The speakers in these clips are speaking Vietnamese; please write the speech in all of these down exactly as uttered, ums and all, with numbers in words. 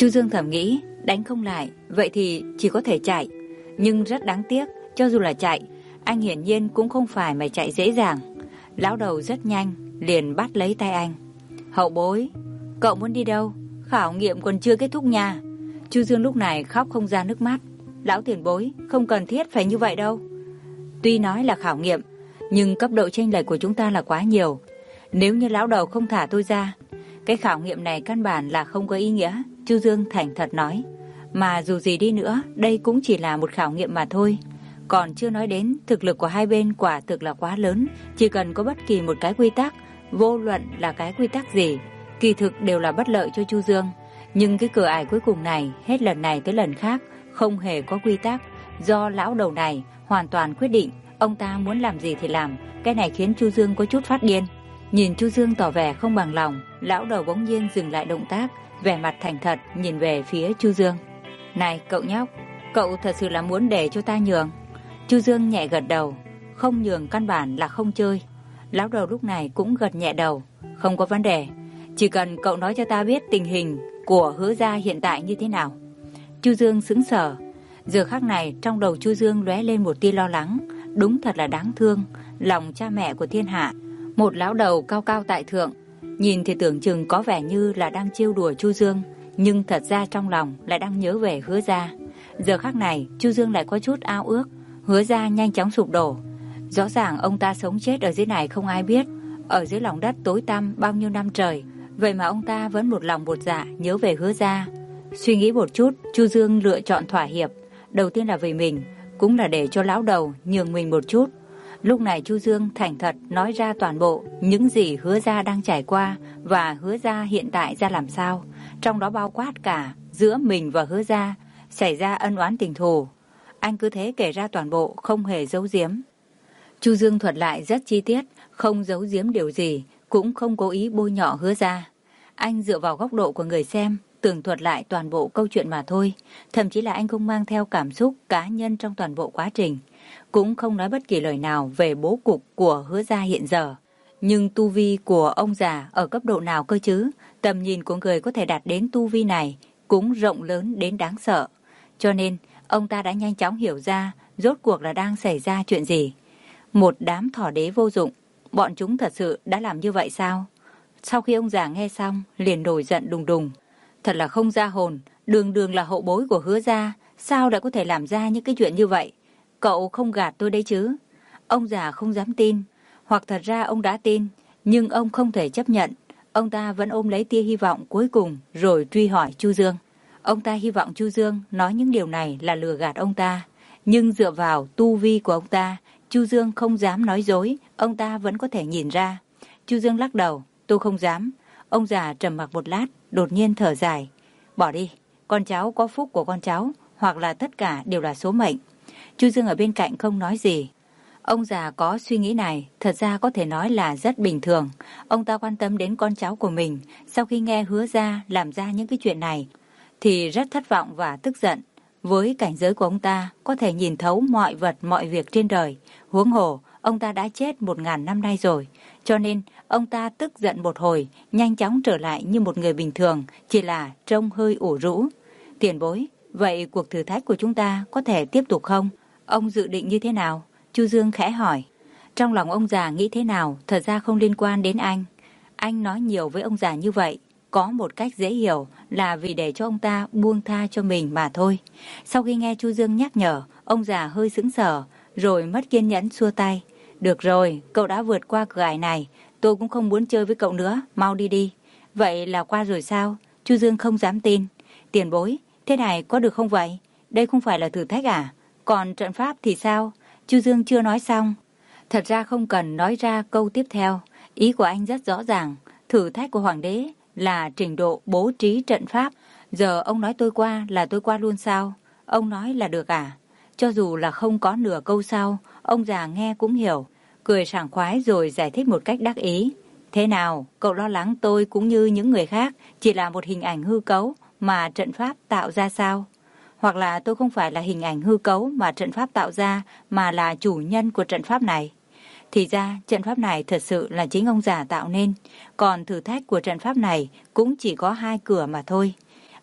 Chu Dương thầm nghĩ, đánh không lại, vậy thì chỉ có thể chạy. Nhưng rất đáng tiếc, cho dù là chạy, anh hiển nhiên cũng không phải mà chạy dễ dàng. Lão đầu rất nhanh, liền bắt lấy tay anh. Hậu bối, cậu muốn đi đâu? Khảo nghiệm còn chưa kết thúc nha. Chu Dương lúc này khóc không ra nước mắt. Lão tiền bối, không cần thiết phải như vậy đâu. Tuy nói là khảo nghiệm, nhưng cấp độ chênh lệch của chúng ta là quá nhiều. Nếu như lão đầu không thả tôi ra, cái khảo nghiệm này căn bản là không có ý nghĩa. Chu Dương thành thật nói. Mà dù gì đi nữa, đây cũng chỉ là một khảo nghiệm mà thôi. Còn chưa nói đến thực lực của hai bên quả thực là quá lớn. Chỉ cần có bất kỳ một cái quy tắc, vô luận là cái quy tắc gì, kỳ thực đều là bất lợi cho Chu Dương. Nhưng cái cửa ải cuối cùng này, hết lần này tới lần khác, không hề có quy tắc. Do lão đầu này hoàn toàn quyết định, ông ta muốn làm gì thì làm. Cái này khiến Chu Dương có chút phát điên. Nhìn Chu Dương tỏ vẻ không bằng lòng, lão đầu bỗng nhiên dừng lại động tác, vẻ mặt thành thật nhìn về phía Chu Dương. Này cậu nhóc, cậu thật sự là muốn để cho ta nhường? Chu Dương nhẹ gật đầu. Không nhường căn bản là không chơi. Lão đầu lúc này cũng gật nhẹ đầu. Không có vấn đề, chỉ cần cậu nói cho ta biết tình hình của Hứa gia hiện tại như thế nào. Chu Dương sững sờ. Giờ khắc này trong đầu Chu Dương lóe lên một tia lo lắng. Đúng thật là đáng thương, lòng cha mẹ của thiên hạ. Một lão đầu cao cao tại thượng, nhìn thì tưởng chừng có vẻ như là đang trêu đùa Chu Dương, nhưng thật ra trong lòng lại đang nhớ về Hứa gia. Giờ khắc này Chu Dương lại có chút ao ước Hứa gia nhanh chóng sụp đổ. Rõ ràng ông ta sống chết ở dưới này không ai biết, ở dưới lòng đất tối tăm bao nhiêu năm trời, vậy mà ông ta vẫn một lòng một dạ nhớ về Hứa gia. Suy nghĩ một chút, Chu Dương lựa chọn thỏa hiệp. Đầu tiên là vì mình, cũng là để cho lão đầu nhường mình một chút. Lúc này Chu Dương thành thật nói ra toàn bộ những gì Hứa gia đang trải qua và Hứa gia hiện tại ra làm sao, trong đó bao quát cả giữa mình và Hứa gia xảy ra ân oán tình thù. Anh cứ thế kể ra toàn bộ, không hề giấu giếm. Chu Dương thuật lại rất chi tiết, không giấu giếm điều gì, cũng không cố ý bôi nhọ Hứa gia. Anh dựa vào góc độ của người xem, tường thuật lại toàn bộ câu chuyện mà thôi. Thậm chí là anh không mang theo cảm xúc cá nhân trong toàn bộ quá trình, cũng không nói bất kỳ lời nào về bố cục của Hứa gia hiện giờ. Nhưng tu vi của ông già ở cấp độ nào cơ chứ? Tầm nhìn của người có thể đạt đến tu vi này cũng rộng lớn đến đáng sợ. Cho nên ông ta đã nhanh chóng hiểu ra rốt cuộc là đang xảy ra chuyện gì. Một đám thỏ đế vô dụng, bọn chúng thật sự đã làm như vậy sao? Sau khi ông già nghe xong liền nổi giận đùng đùng. Thật là không ra hồn, đường đường là hậu bối của Hứa gia, sao lại có thể làm ra những cái chuyện như vậy? Cậu không gạt tôi đấy chứ? Ông già không dám tin, hoặc thật ra ông đã tin, nhưng ông không thể chấp nhận. Ông ta vẫn ôm lấy tia hy vọng cuối cùng rồi truy hỏi Chu Dương. Ông ta hy vọng Chu Dương nói những điều này là lừa gạt ông ta, nhưng dựa vào tu vi của ông ta, Chu Dương không dám nói dối, ông ta vẫn có thể nhìn ra. Chu Dương lắc đầu, tôi không dám. Ông già trầm mặc một lát, đột nhiên thở dài. Bỏ đi, con cháu có phúc của con cháu, hoặc là tất cả đều là số mệnh. Chu Dương ở bên cạnh không nói gì. Ông già có suy nghĩ này, thật ra có thể nói là rất bình thường. Ông ta quan tâm đến con cháu của mình, sau khi nghe Hứa gia làm ra những cái chuyện này, thì rất thất vọng và tức giận. Với cảnh giới của ông ta, có thể nhìn thấu mọi vật mọi việc trên đời. Huống hồ, ông ta đã chết một ngàn năm nay rồi. Cho nên, ông ta tức giận một hồi, nhanh chóng trở lại như một người bình thường, chỉ là trông hơi ủ rũ. Tiền bối, vậy cuộc thử thách của chúng ta có thể tiếp tục không? Ông dự định như thế nào? Chu Dương khẽ hỏi. Trong lòng ông già nghĩ thế nào, thật ra không liên quan đến anh. Anh nói nhiều với ông già như vậy, có một cách dễ hiểu là vì để cho ông ta buông tha cho mình mà thôi. Sau khi nghe Chu Dương nhắc nhở, ông già hơi sững sờ, rồi mất kiên nhẫn xua tay. Được rồi, cậu đã vượt qua cửa ải này, tôi cũng không muốn chơi với cậu nữa, mau đi đi. Vậy là qua rồi sao? Chu Dương không dám tin. Tiền bối, thế này có được không vậy? Đây không phải là thử thách à? Còn trận pháp thì sao? Chu Dương chưa nói xong. Thật ra không cần nói ra câu tiếp theo. Ý của anh rất rõ ràng. Thử thách của hoàng đế là trình độ bố trí trận pháp. Giờ ông nói tôi qua là tôi qua luôn sao? Ông nói là được à? Cho dù là không có nửa câu sau, ông già nghe cũng hiểu. Cười sảng khoái rồi giải thích một cách đắc ý. Thế nào, cậu lo lắng tôi cũng như những người khác chỉ là một hình ảnh hư cấu mà trận pháp tạo ra sao? Hoặc là tôi không phải là hình ảnh hư cấu mà trận pháp tạo ra, mà là chủ nhân của trận pháp này. Thì ra trận pháp này thật sự là chính ông già tạo nên. Còn thử thách của trận pháp này cũng chỉ có hai cửa mà thôi.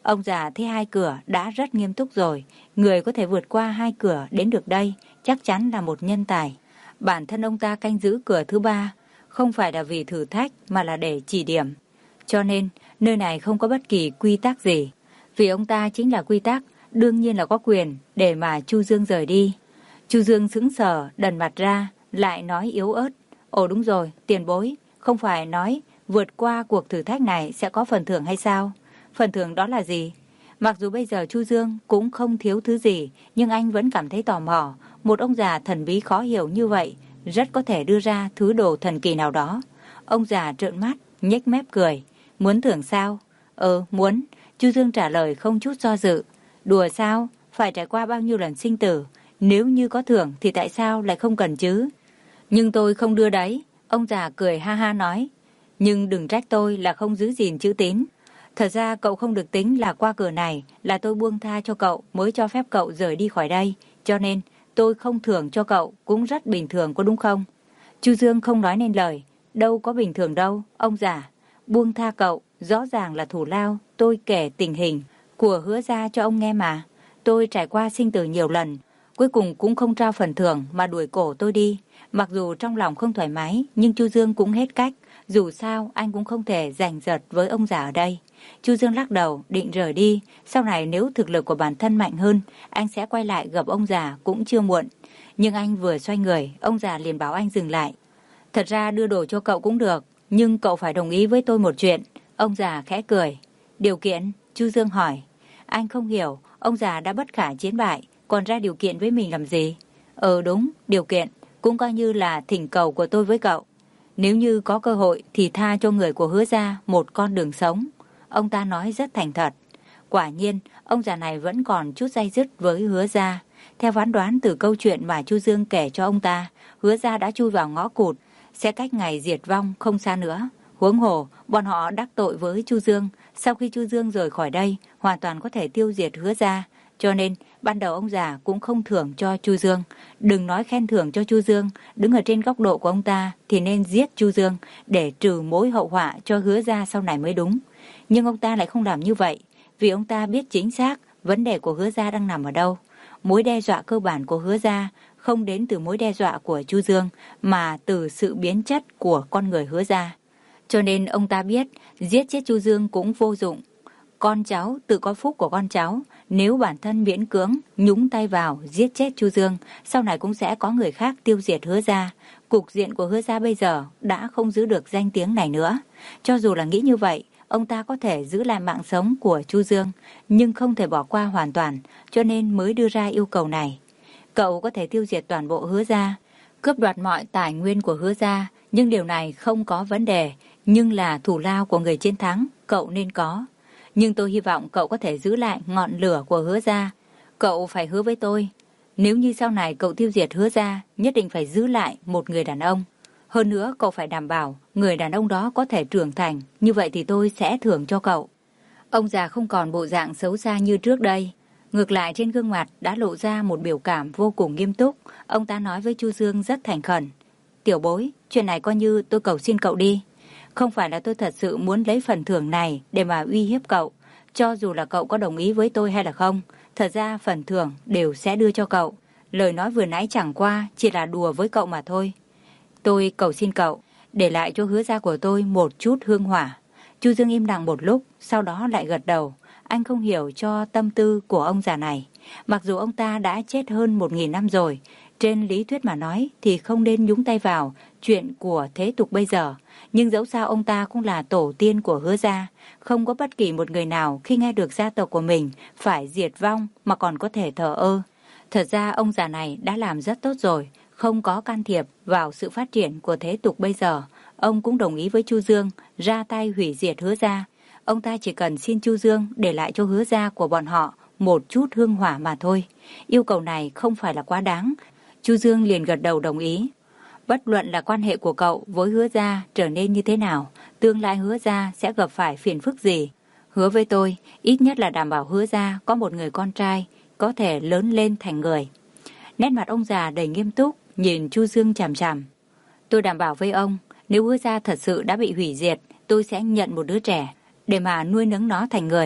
Ông già thấy hai cửa đã rất nghiêm túc rồi. Người có thể vượt qua hai cửa đến được đây chắc chắn là một nhân tài. Bản thân ông ta canh giữ cửa thứ ba, không phải là vì thử thách mà là để chỉ điểm. Cho nên, nơi này không có bất kỳ quy tắc gì. Vì ông ta chính là quy tắc, đương nhiên là có quyền để mà Chu Dương rời đi. Chu Dương sững sờ, đần mặt ra, lại nói yếu ớt. Ồ đúng rồi, tiền bối, không phải nói vượt qua cuộc thử thách này sẽ có phần thưởng hay sao? Phần thưởng đó là gì? Mặc dù bây giờ Chu Dương cũng không thiếu thứ gì, nhưng anh vẫn cảm thấy tò mò. Một ông già thần bí khó hiểu như vậy, rất có thể đưa ra thứ đồ thần kỳ nào đó. Ông già trợn mắt, nhếch mép cười. Muốn thưởng sao? Ừ, muốn. Chu Dương trả lời không chút do dự. Đùa sao? Phải trải qua bao nhiêu lần sinh tử? Nếu như có thưởng thì tại sao lại không cần chứ? Nhưng tôi không đưa đấy. Ông già cười ha ha nói. Nhưng đừng trách tôi là không giữ gìn chữ tín. Thật ra cậu không được tính là qua cửa này là tôi buông tha cho cậu mới cho phép cậu rời đi khỏi đây. Cho nên tôi không thưởng cho cậu cũng rất bình thường có đúng không? Chu Dương không nói nên lời. Đâu có bình thường đâu, ông già. Buông tha cậu, rõ ràng là thù lao. Tôi kể tình hình của Hứa gia cho ông nghe mà. Tôi trải qua sinh tử nhiều lần, cuối cùng cũng không trao phần thưởng mà đuổi cổ tôi đi. Mặc dù trong lòng không thoải mái, nhưng Chu Dương cũng hết cách. Dù sao, anh cũng không thể giành giật với ông già ở đây. Chu Dương lắc đầu, định rời đi. Sau này nếu thực lực của bản thân mạnh hơn, anh sẽ quay lại gặp ông già cũng chưa muộn. Nhưng anh vừa xoay người, ông già liền bảo anh dừng lại. Thật ra đưa đồ cho cậu cũng được, nhưng cậu phải đồng ý với tôi một chuyện. Ông già khẽ cười. Điều kiện? Chu Dương hỏi. Anh không hiểu, ông già đã bất khả chiến bại, còn ra điều kiện với mình làm gì? Ừ đúng, điều kiện, cũng coi như là thỉnh cầu của tôi với cậu. Nếu như có cơ hội thì tha cho người của Hứa gia một con đường sống. Ông ta nói rất thành thật. Quả nhiên, ông già này vẫn còn chút day dứt với Hứa gia. Theo phán đoán từ câu chuyện mà Chu Dương kể cho ông ta, Hứa gia đã chui vào ngõ cụt, sẽ cách ngày diệt vong không xa nữa. Huống hồ, bọn họ đắc tội với Chu Dương. Sau khi Chu Dương rời khỏi đây, hoàn toàn có thể tiêu diệt Hứa gia. Cho nên, ban đầu ông già cũng không thưởng cho Chu Dương. Đừng nói khen thưởng cho Chu Dương, đứng ở trên góc độ của ông ta thì nên giết Chu Dương để trừ mối hậu họa cho Hứa gia sau này mới đúng. Nhưng ông ta lại không làm như vậy, vì ông ta biết chính xác vấn đề của Hứa gia đang nằm ở đâu. Mối đe dọa cơ bản của Hứa gia không đến từ mối đe dọa của Chu Dương, mà từ sự biến chất của con người Hứa gia. Cho nên ông ta biết giết chết Chu Dương cũng vô dụng. Con cháu tự có phúc của con cháu, nếu bản thân miễn cưỡng nhúng tay vào giết chết Chu Dương, sau này cũng sẽ có người khác tiêu diệt Hứa gia. Cục diện của Hứa gia bây giờ đã không giữ được danh tiếng này nữa. Cho dù là nghĩ như vậy, ông ta có thể giữ lại mạng sống của Chu Dương, nhưng không thể bỏ qua hoàn toàn, cho nên mới đưa ra yêu cầu này. Cậu có thể tiêu diệt toàn bộ Hứa gia, cướp đoạt mọi tài nguyên của Hứa gia, nhưng điều này không có vấn đề, nhưng là thù lao của người chiến thắng, cậu nên có. Nhưng tôi hy vọng cậu có thể giữ lại ngọn lửa của Hứa gia. Cậu phải hứa với tôi, nếu như sau này cậu tiêu diệt Hứa gia, nhất định phải giữ lại một người đàn ông. Hơn nữa cậu phải đảm bảo người đàn ông đó có thể trưởng thành, như vậy thì tôi sẽ thưởng cho cậu. Ông già không còn bộ dạng xấu xa như trước đây. Ngược lại trên gương mặt đã lộ ra một biểu cảm vô cùng nghiêm túc. Ông ta nói với Chu Dương rất thành khẩn. Tiểu bối, chuyện này coi như tôi cầu xin cậu đi. Không phải là tôi thật sự muốn lấy phần thưởng này để mà uy hiếp cậu. Cho dù là cậu có đồng ý với tôi hay là không, thật ra phần thưởng đều sẽ đưa cho cậu. Lời nói vừa nãy chẳng qua chỉ là đùa với cậu mà thôi. Tôi cầu xin cậu, để lại cho Hứa gia của tôi một chút hương hỏa. Chu Dương im lặng một lúc, sau đó lại gật đầu. Anh không hiểu cho tâm tư của ông già này. Mặc dù ông ta đã chết hơn một nghìn năm rồi, trên lý thuyết mà nói thì không nên nhúng tay vào chuyện của thế tục bây giờ. Nhưng dẫu sao ông ta cũng là tổ tiên của Hứa gia. Không có bất kỳ một người nào khi nghe được gia tộc của mình phải diệt vong mà còn có thể thờ ơ. Thật ra ông già này đã làm rất tốt rồi, không có can thiệp vào sự phát triển của thế tục bây giờ. Ông cũng đồng ý với Chu Dương ra tay hủy diệt Hứa gia. Ông ta chỉ cần xin Chu Dương để lại cho Hứa gia của bọn họ một chút hương hỏa mà thôi. Yêu cầu này không phải là quá đáng. Chu Dương liền gật đầu đồng ý. Bất luận là quan hệ của cậu với Hứa gia trở nên như thế nào, tương lai Hứa gia sẽ gặp phải phiền phức gì, hứa với tôi, ít nhất là đảm bảo Hứa gia có một người con trai có thể lớn lên thành người. Nét mặt ông già đầy nghiêm túc, nhìn Chu Dương chằm chằm. Tôi đảm bảo với ông, nếu Hứa gia thật sự đã bị hủy diệt, tôi sẽ nhận một đứa trẻ để mà nuôi nấng nó thành người.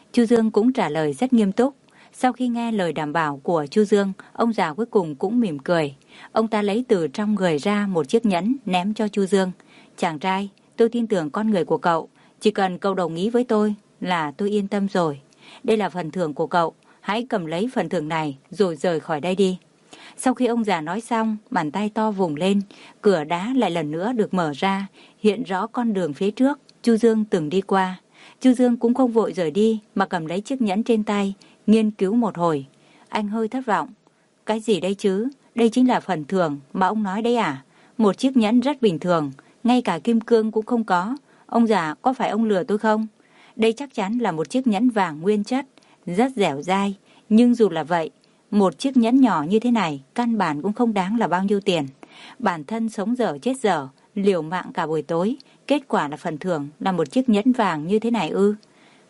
Chu Dương cũng trả lời rất nghiêm túc. Sau khi nghe lời đảm bảo của Chu Dương, ông già cuối cùng cũng mỉm cười. Ông ta lấy từ trong người ra một chiếc nhẫn ném cho Chu Dương. Chàng trai, tôi tin tưởng con người của cậu. Chỉ cần cậu đồng ý với tôi là tôi yên tâm rồi. Đây là phần thưởng của cậu. Hãy cầm lấy phần thưởng này rồi rời khỏi đây đi. Sau khi ông già nói xong, bàn tay to vùng lên. Cửa đá lại lần nữa được mở ra, hiện rõ con đường phía trước Chu Dương từng đi qua. Chu Dương cũng không vội rời đi mà cầm lấy chiếc nhẫn trên tay, nghiên cứu một hồi. Anh hơi thất vọng. Cái gì đây chứ? Đây chính là phần thưởng mà ông nói đấy à? Một chiếc nhẫn rất bình thường, ngay cả kim cương cũng không có. Ông già, có phải ông lừa tôi không? Đây chắc chắn là một chiếc nhẫn vàng nguyên chất, rất dẻo dai. Nhưng dù là vậy, một chiếc nhẫn nhỏ như thế này căn bản cũng không đáng là bao nhiêu tiền. Bản thân sống dở chết dở, liều mạng cả buổi tối, kết quả là phần thưởng là một chiếc nhẫn vàng như thế này ư?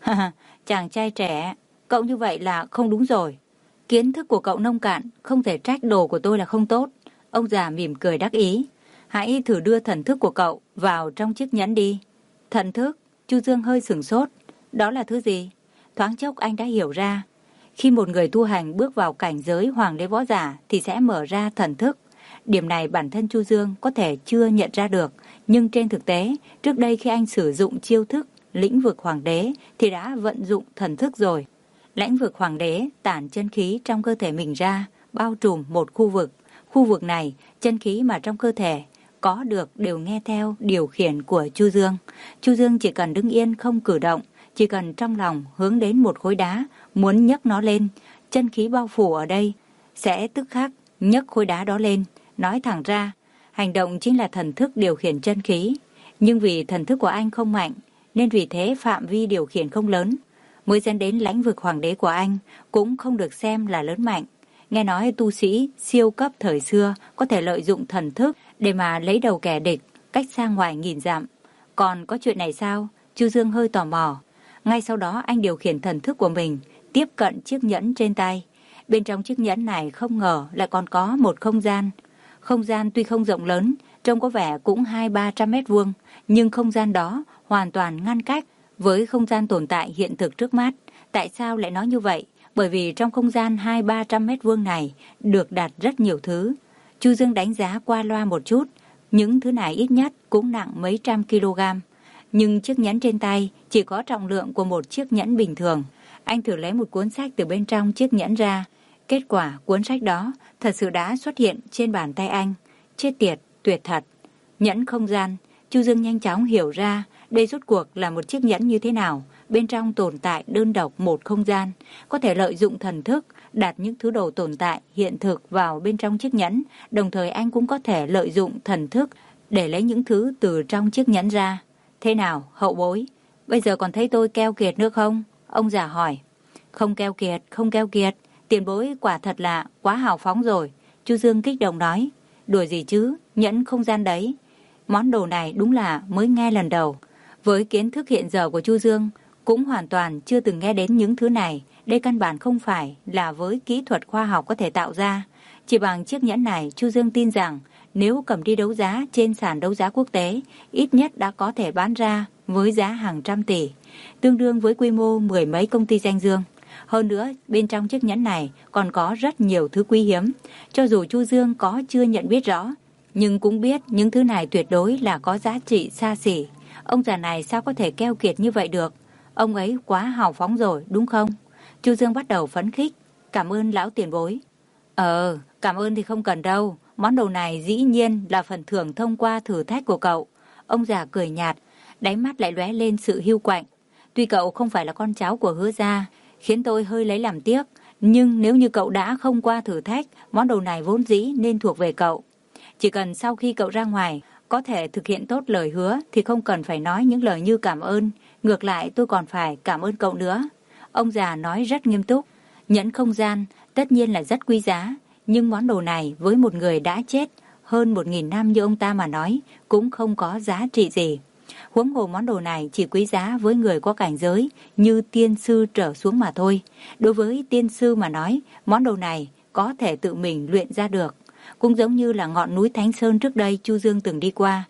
Chàng trai trẻ, cậu như vậy là không đúng rồi. Kiến thức của cậu nông cạn, không thể trách đồ của tôi là không tốt. Ông già mỉm cười đắc ý. Hãy thử đưa thần thức của cậu vào trong chiếc nhẫn đi. Thần thức? Chu Dương hơi sửng sốt. Đó là thứ gì? Thoáng chốc anh đã hiểu ra. Khi một người tu hành bước vào cảnh giới hoàng đế võ giả thì sẽ mở ra thần thức. Điểm này bản thân Chu Dương có thể chưa nhận ra được, nhưng trên thực tế, trước đây khi anh sử dụng chiêu thức lĩnh vực hoàng đế thì đã vận dụng thần thức rồi. Lĩnh vực hoàng đế tản chân khí trong cơ thể mình ra, bao trùm một khu vực. Khu vực này, chân khí mà trong cơ thể có được đều nghe theo điều khiển của Chu Dương. Chu Dương chỉ cần đứng yên không cử động, chỉ cần trong lòng hướng đến một khối đá, muốn nhấc nó lên, chân khí bao phủ ở đây sẽ tức khắc nhấc khối đá đó lên. Nói thẳng ra, hành động chính là thần thức điều khiển chân khí. Nhưng vì thần thức của anh không mạnh, nên vì thế phạm vi điều khiển không lớn, mới dẫn đến lĩnh vực hoàng đế của anh cũng không được xem là lớn mạnh. Nghe nói tu sĩ siêu cấp thời xưa có thể lợi dụng thần thức để mà lấy đầu kẻ địch cách xa ngoài nghìn dặm. Còn có chuyện này sao? Chu Dương hơi tò mò. Ngay sau đó anh điều khiển thần thức của mình tiếp cận chiếc nhẫn trên tay. Bên trong chiếc nhẫn này không ngờ lại còn có một không gian. Không gian tuy không rộng lớn, trông có vẻ cũng hai ba trăm mét vuông, nhưng không gian đó hoàn toàn ngăn cách với không gian tồn tại hiện thực trước mắt. Tại sao lại nói như vậy? Bởi vì trong không gian hai ba trăm mét vuông này được đặt rất nhiều thứ. Chu Dương đánh giá qua loa một chút, những thứ này ít nhất cũng nặng mấy trăm kg. Nhưng chiếc nhẫn trên tay chỉ có trọng lượng của một chiếc nhẫn bình thường. Anh thử lấy một cuốn sách từ bên trong chiếc nhẫn ra. Kết quả cuốn sách đó thật sự đã xuất hiện trên bàn tay anh. Chết tiệt, tuyệt thật. Nhẫn không gian. Chu Dương nhanh chóng hiểu ra đây rốt cuộc là một chiếc nhẫn như thế nào. Bên trong tồn tại đơn độc một không gian, có thể lợi dụng thần thức đặt những thứ đồ tồn tại hiện thực vào bên trong chiếc nhẫn. Đồng thời anh cũng có thể lợi dụng thần thức để lấy những thứ từ trong chiếc nhẫn ra. Thế nào, hậu bối? Bây giờ còn thấy tôi keo kiệt nữa không? Ông già hỏi. Không keo kiệt, không keo kiệt. Tiền bối quả thật là quá hào phóng rồi. Chu Dương kích động nói. Đùa gì chứ, nhẫn không gian đấy. Món đồ này đúng là mới nghe lần đầu. Với kiến thức hiện giờ của Chu Dương, cũng hoàn toàn chưa từng nghe đến những thứ này. Đây căn bản không phải là với kỹ thuật khoa học có thể tạo ra. Chỉ bằng chiếc nhẫn này, Chu Dương tin rằng nếu cầm đi đấu giá trên sàn đấu giá quốc tế, ít nhất đã có thể bán ra với giá hàng trăm tỷ, tương đương với quy mô mười mấy công ty danh dương. Hơn nữa, bên trong chiếc nhẫn này còn có rất nhiều thứ quý hiếm. Cho dù Chu Dương có chưa nhận biết rõ, nhưng cũng biết những thứ này tuyệt đối là có giá trị xa xỉ. Ông già này sao có thể keo kiệt như vậy được? Ông ấy quá hào phóng rồi, đúng không? Chu Dương bắt đầu phấn khích. Cảm ơn lão tiền bối. Ờ, cảm ơn thì không cần đâu. Món đồ này dĩ nhiên là phần thưởng thông qua thử thách của cậu. Ông già cười nhạt, đáy mắt lại lóe lên sự hiu quạnh. Tuy cậu không phải là con cháu của Hứa gia, khiến tôi hơi lấy làm tiếc, nhưng nếu như cậu đã không qua thử thách, món đồ này vốn dĩ nên thuộc về cậu. Chỉ cần sau khi cậu ra ngoài có thể thực hiện tốt lời hứa thì không cần phải nói những lời như cảm ơn. Ngược lại tôi còn phải cảm ơn cậu nữa. Ông già nói rất nghiêm túc. Nhẫn không gian tất nhiên là rất quý giá, nhưng món đồ này với một người đã chết hơn một nghìn năm như ông ta mà nói cũng không có giá trị gì. Huống hồ món đồ này chỉ quý giá với người có cảnh giới như tiên sư trở xuống mà thôi. Đối với tiên sư mà nói, món đồ này có thể tự mình luyện ra được. Cũng giống như là ngọn núi Thánh Sơn trước đây Chu Dương từng đi qua.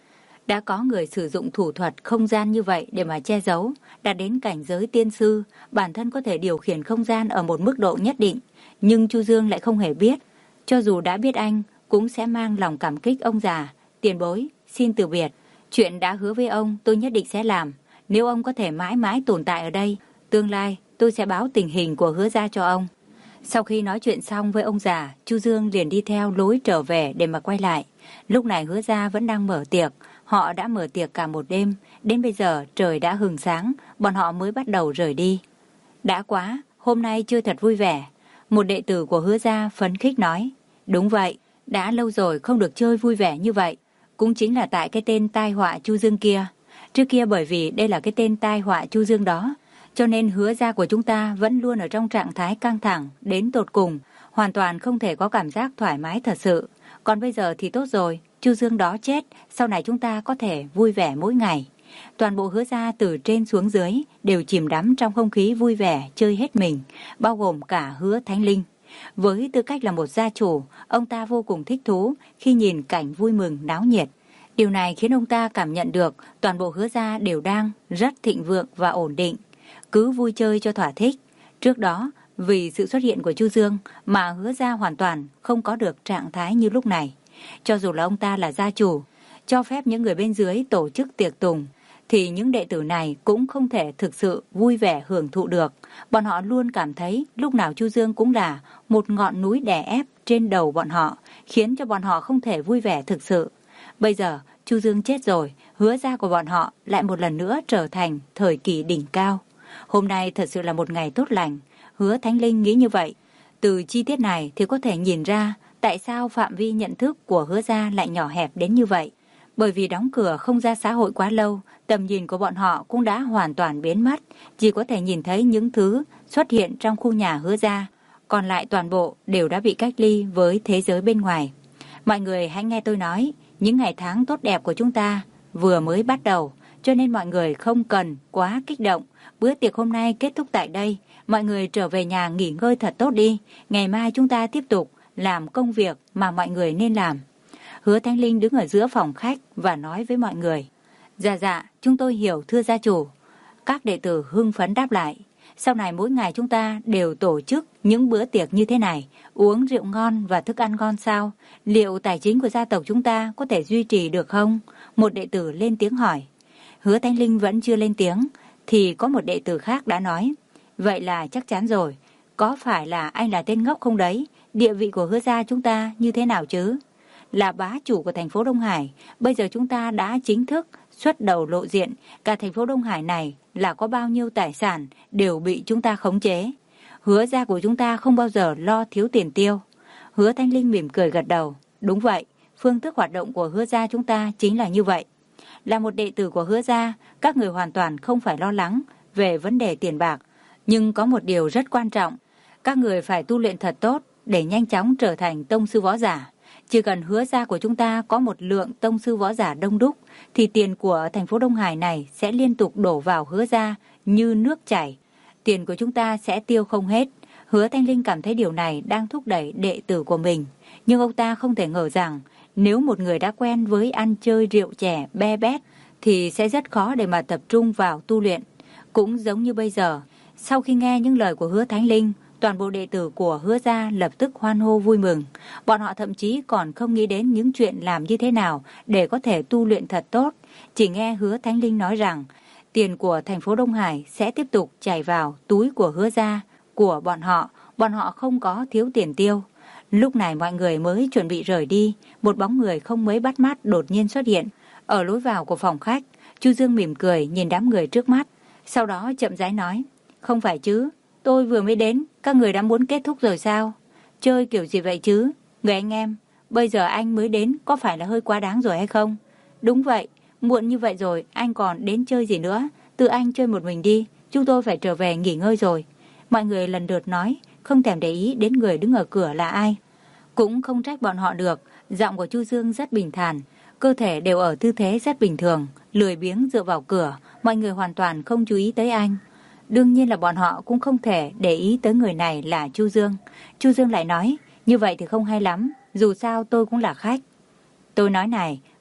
Đã có người sử dụng thủ thuật không gian như vậy để mà che giấu, đạt đến cảnh giới tiên sư, bản thân có thể điều khiển không gian ở một mức độ nhất định. Nhưng Chu Dương lại không hề biết. Cho dù đã biết anh, cũng sẽ mang lòng cảm kích ông già. Tiền bối, xin từ biệt. Chuyện đã hứa với ông tôi nhất định sẽ làm. Nếu ông có thể mãi mãi tồn tại ở đây, tương lai tôi sẽ báo tình hình của Hứa gia cho ông. Sau khi nói chuyện xong với ông già, Chu Dương liền đi theo lối trở về để mà quay lại. Lúc này Hứa gia vẫn đang mở tiệc. Họ đã mở tiệc cả một đêm. Đến bây giờ trời đã hừng sáng, bọn họ mới bắt đầu rời đi. Đã quá, hôm nay chơi thật vui vẻ. Một đệ tử của Hứa gia phấn khích nói. Đúng vậy, đã lâu rồi không được chơi vui vẻ như vậy. Cũng chính là tại cái tên tai họa Chu Dương kia. Trước kia bởi vì đây là cái tên tai họa Chu Dương đó, cho nên Hứa gia của chúng ta vẫn luôn ở trong trạng thái căng thẳng đến tột cùng, hoàn toàn không thể có cảm giác thoải mái thật sự. Còn bây giờ thì tốt rồi, Chu Dương đó chết, sau này chúng ta có thể vui vẻ mỗi ngày. Toàn bộ Hứa gia từ trên xuống dưới đều chìm đắm trong không khí vui vẻ chơi hết mình, bao gồm cả Hứa Thánh Linh. Với tư cách là một gia chủ, ông ta vô cùng thích thú khi nhìn cảnh vui mừng náo nhiệt. Điều này khiến ông ta cảm nhận được toàn bộ Hứa gia đều đang rất thịnh vượng và ổn định. Cứ vui chơi cho thỏa thích. Trước đó, vì sự xuất hiện của Chu Dương mà Hứa gia hoàn toàn không có được trạng thái như lúc này. Cho dù là ông ta là gia chủ, cho phép những người bên dưới tổ chức tiệc tùng, thì những đệ tử này cũng không thể thực sự vui vẻ hưởng thụ được. Bọn họ luôn cảm thấy lúc nào Chu Dương cũng là một ngọn núi đè ép trên đầu bọn họ, khiến cho bọn họ không thể vui vẻ thực sự. Bây giờ, Chu Dương chết rồi, Hứa gia của bọn họ lại một lần nữa trở thành thời kỳ đỉnh cao. Hôm nay thật sự là một ngày tốt lành. Hứa Thánh Linh nghĩ như vậy. Từ chi tiết này thì có thể nhìn ra tại sao phạm vi nhận thức của Hứa gia lại nhỏ hẹp đến như vậy. Bởi vì đóng cửa không ra xã hội quá lâu, tầm nhìn của bọn họ cũng đã hoàn toàn biến mất, chỉ có thể nhìn thấy những thứ xuất hiện trong khu nhà Hứa gia, còn lại toàn bộ đều đã bị cách ly với thế giới bên ngoài. Mọi người hãy nghe tôi nói, những ngày tháng tốt đẹp của chúng ta vừa mới bắt đầu, cho nên mọi người không cần quá kích động. Bữa tiệc hôm nay kết thúc tại đây, mọi người trở về nhà nghỉ ngơi thật tốt đi, ngày mai chúng ta tiếp tục làm công việc mà mọi người nên làm. Hứa Thánh Linh đứng ở giữa phòng khách và nói với mọi người. Dạ dạ, chúng tôi hiểu thưa gia chủ. Các đệ tử hưng phấn đáp lại. Sau này mỗi ngày chúng ta đều tổ chức những bữa tiệc như thế này, uống rượu ngon và thức ăn ngon sao? Liệu tài chính của gia tộc chúng ta có thể duy trì được không? Một đệ tử lên tiếng hỏi. Hứa Thánh Linh vẫn chưa lên tiếng, thì có một đệ tử khác đã nói. Vậy là chắc chắn rồi, có phải là anh là tên ngốc không đấy? Địa vị của Hứa gia chúng ta như thế nào chứ? Là bá chủ của thành phố Đông Hải, bây giờ chúng ta đã chính thức xuất đầu lộ diện. Cả thành phố Đông Hải này là có bao nhiêu tài sản đều bị chúng ta khống chế. Hứa gia của chúng ta không bao giờ lo thiếu tiền tiêu. Hứa Thanh Linh mỉm cười gật đầu. Đúng vậy, phương thức hoạt động của Hứa gia chúng ta chính là như vậy. Là một đệ tử của Hứa gia, các người hoàn toàn không phải lo lắng về vấn đề tiền bạc. Nhưng có một điều rất quan trọng, các người phải tu luyện thật tốt để nhanh chóng trở thành tông sư võ giả. Chỉ cần Hứa gia của chúng ta có một lượng tông sư võ giả đông đúc, thì tiền của thành phố Đông Hải này sẽ liên tục đổ vào Hứa gia như nước chảy. Tiền của chúng ta sẽ tiêu không hết. Hứa Thanh Linh cảm thấy điều này đang thúc đẩy đệ tử của mình. Nhưng ông ta không thể ngờ rằng nếu một người đã quen với ăn chơi rượu chè be bét thì sẽ rất khó để mà tập trung vào tu luyện. Cũng giống như bây giờ, sau khi nghe những lời của Hứa Thánh Linh, toàn bộ đệ tử của Hứa gia lập tức hoan hô vui mừng. Bọn họ thậm chí còn không nghĩ đến những chuyện làm như thế nào để có thể tu luyện thật tốt. Chỉ nghe Hứa Thánh Linh nói rằng tiền của thành phố Đông Hải sẽ tiếp tục chảy vào túi của Hứa gia, của bọn họ. Bọn họ không có thiếu tiền tiêu. Lúc này mọi người mới chuẩn bị rời đi, một bóng người không mấy bắt mắt đột nhiên xuất hiện ở lối vào của phòng khách. Chu Dương mỉm cười nhìn đám người trước mắt, sau đó chậm rãi nói, không phải chứ, tôi vừa mới đến, các người đã muốn kết thúc rồi sao? Chơi kiểu gì vậy chứ? Người anh em, bây giờ anh mới đến có phải là hơi quá đáng rồi hay không? Đúng vậy, muộn như vậy rồi, anh còn đến chơi gì nữa? Tự anh chơi một mình đi, chúng tôi phải trở về nghỉ ngơi rồi. Mọi người lần lượt nói, không thèm để ý đến người đứng ở cửa là ai. Cũng không trách bọn họ được, giọng của Chu Dương rất bình thản, cơ thể đều ở tư thế rất bình thường, lười biếng dựa vào cửa, mọi người hoàn toàn không chú ý tới anh. Đương nhiên là bọn họ cũng không thể để ý tới người này là Chu Dương. Chu Dương lại nói, như vậy thì không hay lắm, dù sao tôi cũng là khách. Tôi nói này,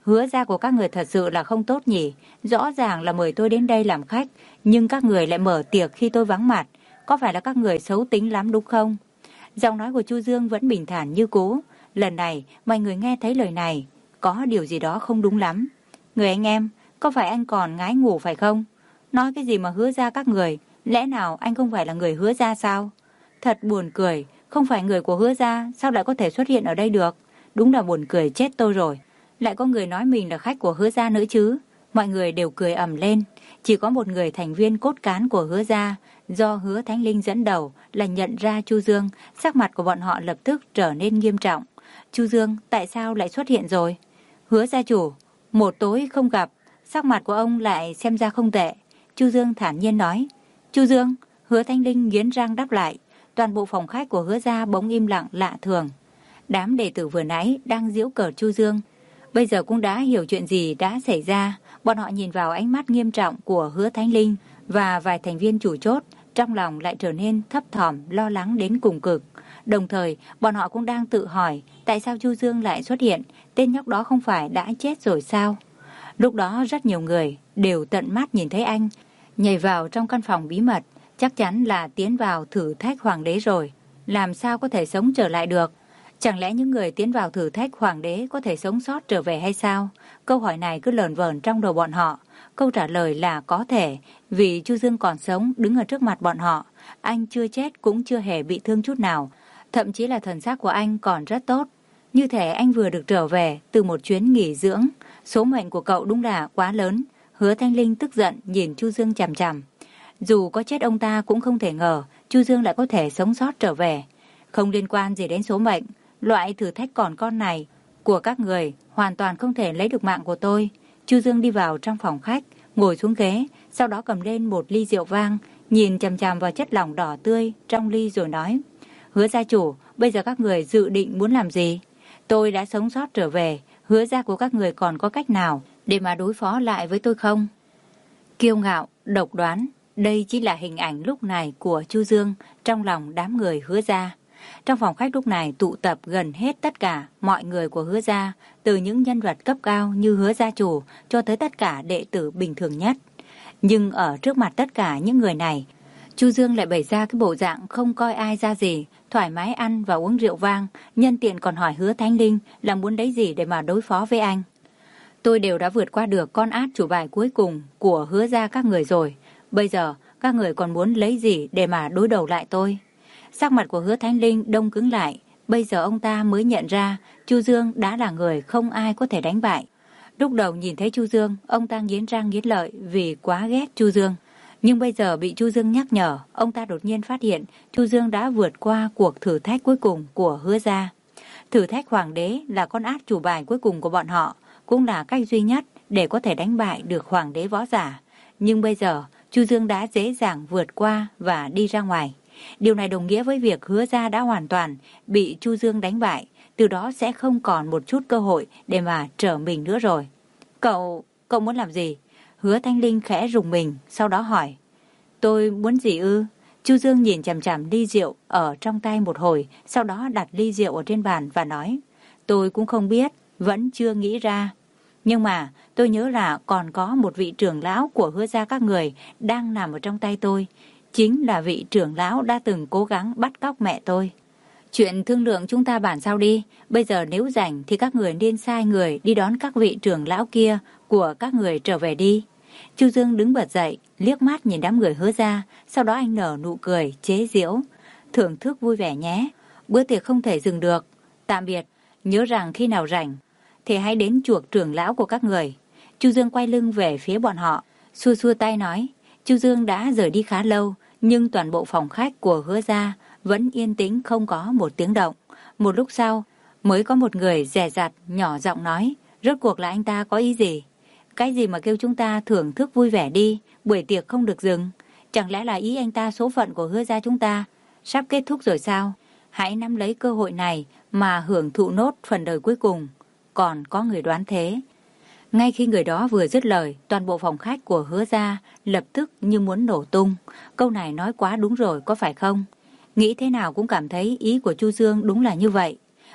Hứa gia của các người thật sự là không tốt nhỉ? Rõ ràng là mời tôi đến đây làm khách, nhưng các người lại mở tiệc khi tôi vắng mặt. Có phải là các người xấu tính lắm đúng không? Giọng nói của Chu Dương vẫn bình thản như cũ. Lần này, mọi người nghe thấy lời này, có điều gì đó không đúng lắm. Người anh em, có phải anh còn ngái ngủ phải không? Nói cái gì mà hứa gia các người? Lẽ nào anh không phải là người hứa gia sao? Thật buồn cười, không phải người của hứa gia, sao lại có thể xuất hiện ở đây được? Đúng là buồn cười chết tôi rồi. Lại có người nói mình là khách của hứa gia nữa chứ. Mọi người đều cười ầm lên. Chỉ có một người thành viên cốt cán của hứa gia, do Hứa Thánh Linh dẫn đầu, là nhận ra Chu Dương. Sắc mặt của bọn họ lập tức trở nên nghiêm trọng. Chu Dương, tại sao lại xuất hiện rồi? Hứa gia chủ, một tối không gặp, sắc mặt của ông lại xem ra không tệ. Chu Dương thản nhiên nói. Chu Dương, Hứa Thánh Linh nghiến răng đáp lại. Toàn bộ phòng khách của hứa gia bỗng im lặng lạ thường. Đám đệ tử vừa nãy đang giễu cợt Chu Dương, bây giờ cũng đã hiểu chuyện gì đã xảy ra. Bọn họ nhìn vào ánh mắt nghiêm trọng của Hứa Thánh Linh và vài thành viên chủ chốt, trong lòng lại trở nên thấp thỏm, lo lắng đến cùng cực. Đồng thời, bọn họ cũng đang tự hỏi tại sao Chu Dương lại xuất hiện, tên nhóc đó không phải đã chết rồi sao? Lúc đó rất nhiều người đều tận mắt nhìn thấy anh nhảy vào trong căn phòng bí mật, chắc chắn là tiến vào thử thách hoàng đế rồi. Làm sao có thể sống trở lại được? Chẳng lẽ những người tiến vào thử thách hoàng đế có thể sống sót trở về hay sao? Câu hỏi này cứ lởn vởn trong đầu bọn họ. Câu trả lời là có thể, vì Chu Dương còn sống đứng ở trước mặt bọn họ. Anh chưa chết cũng chưa hề bị thương chút nào. Thậm chí là thần xác của anh còn rất tốt. Như thể anh vừa được trở về từ một chuyến nghỉ dưỡng. Số mệnh của cậu đúng là quá lớn. Hứa Thanh Linh tức giận nhìn Chu Dương chằm chằm. Dù có chết ông ta cũng không thể ngờ Chu Dương lại có thể sống sót trở về. Không liên quan gì đến số mệnh. Loại thử thách còn con này của các người hoàn toàn không thể lấy được mạng của tôi. Chu Dương đi vào trong phòng khách, ngồi xuống ghế, sau đó cầm lên một ly rượu vang, nhìn chằm chằm vào chất lỏng đỏ tươi trong ly rồi nói. Hứa gia chủ, bây giờ các người dự định muốn làm gì? Tôi đã sống sót trở về, hứa gia của các người còn có cách nào để mà đối phó lại với tôi không? Kiêu ngạo, độc đoán, đây chính là hình ảnh lúc này của Chu Dương trong lòng đám người hứa gia. Trong phòng khách lúc này tụ tập gần hết tất cả mọi người của hứa gia, từ những nhân vật cấp cao như hứa gia chủ cho tới tất cả đệ tử bình thường nhất. Nhưng ở trước mặt tất cả những người này, Chu Dương lại bày ra cái bộ dạng không coi ai ra gì, thoải mái ăn và uống rượu vang, nhân tiện còn hỏi Hứa Thánh Linh là muốn lấy gì để mà đối phó với anh. Tôi đều đã vượt qua được con át chủ bài cuối cùng của hứa gia các người rồi, bây giờ các người còn muốn lấy gì để mà đối đầu lại tôi? Sắc mặt của Hứa Thánh Linh đông cứng lại, bây giờ ông ta mới nhận ra Chu Dương đã là người không ai có thể đánh bại. Lúc đầu nhìn thấy Chu Dương, ông ta nghiến răng nghiến lợi vì quá ghét Chu Dương. Nhưng bây giờ bị Chu Dương nhắc nhở, ông ta đột nhiên phát hiện Chu Dương đã vượt qua cuộc thử thách cuối cùng của hứa gia. Thử thách hoàng đế là con át chủ bài cuối cùng của bọn họ, cũng là cách duy nhất để có thể đánh bại được hoàng đế võ giả. Nhưng bây giờ, Chu Dương đã dễ dàng vượt qua và đi ra ngoài. Điều này đồng nghĩa với việc hứa gia đã hoàn toàn bị Chu Dương đánh bại, từ đó sẽ không còn một chút cơ hội để mà trở mình nữa rồi. Cậu, cậu muốn làm gì? Hứa Thanh Linh khẽ rùng mình, sau đó hỏi. Tôi muốn gì ư? Chu Dương nhìn chằm chằm ly rượu ở trong tay một hồi, sau đó đặt ly rượu ở trên bàn và nói. Tôi cũng không biết, vẫn chưa nghĩ ra. Nhưng mà tôi nhớ là còn có một vị trưởng lão của hứa gia các người đang nằm ở trong tay tôi. Chính là vị trưởng lão đã từng cố gắng bắt cóc mẹ tôi. Chuyện thương lượng chúng ta bàn sau đi. Bây giờ nếu rảnh thì các người nên sai người đi đón các vị trưởng lão kia của các người trở về đi. Chu Dương đứng bật dậy, liếc mắt nhìn đám người hứa gia, sau đó anh nở nụ cười, chế giễu. Thưởng thức vui vẻ nhé. Bữa tiệc không thể dừng được. Tạm biệt. Nhớ rằng khi nào rảnh thì hãy đến chuộc trưởng lão của các người. Chu Dương quay lưng về phía bọn họ, xua xua tay nói. Chu Dương đã rời đi khá lâu, nhưng toàn bộ phòng khách của hứa gia vẫn yên tĩnh không có một tiếng động. Một lúc sau, mới có một người dè dặt nhỏ giọng nói, rốt cuộc là anh ta có ý gì? Cái gì mà kêu chúng ta thưởng thức vui vẻ đi, buổi tiệc không được dừng? Chẳng lẽ là ý anh ta số phận của hứa gia chúng ta sắp kết thúc rồi sao? Hãy nắm lấy cơ hội này mà hưởng thụ nốt phần đời cuối cùng. Còn có người đoán thế. Ngay khi người đó vừa dứt lời, toàn bộ phòng khách của hứa gia lập tức như muốn nổ tung. Câu này nói quá đúng rồi, có phải không? Nghĩ thế nào cũng cảm thấy ý của Chu Dương đúng là như vậy.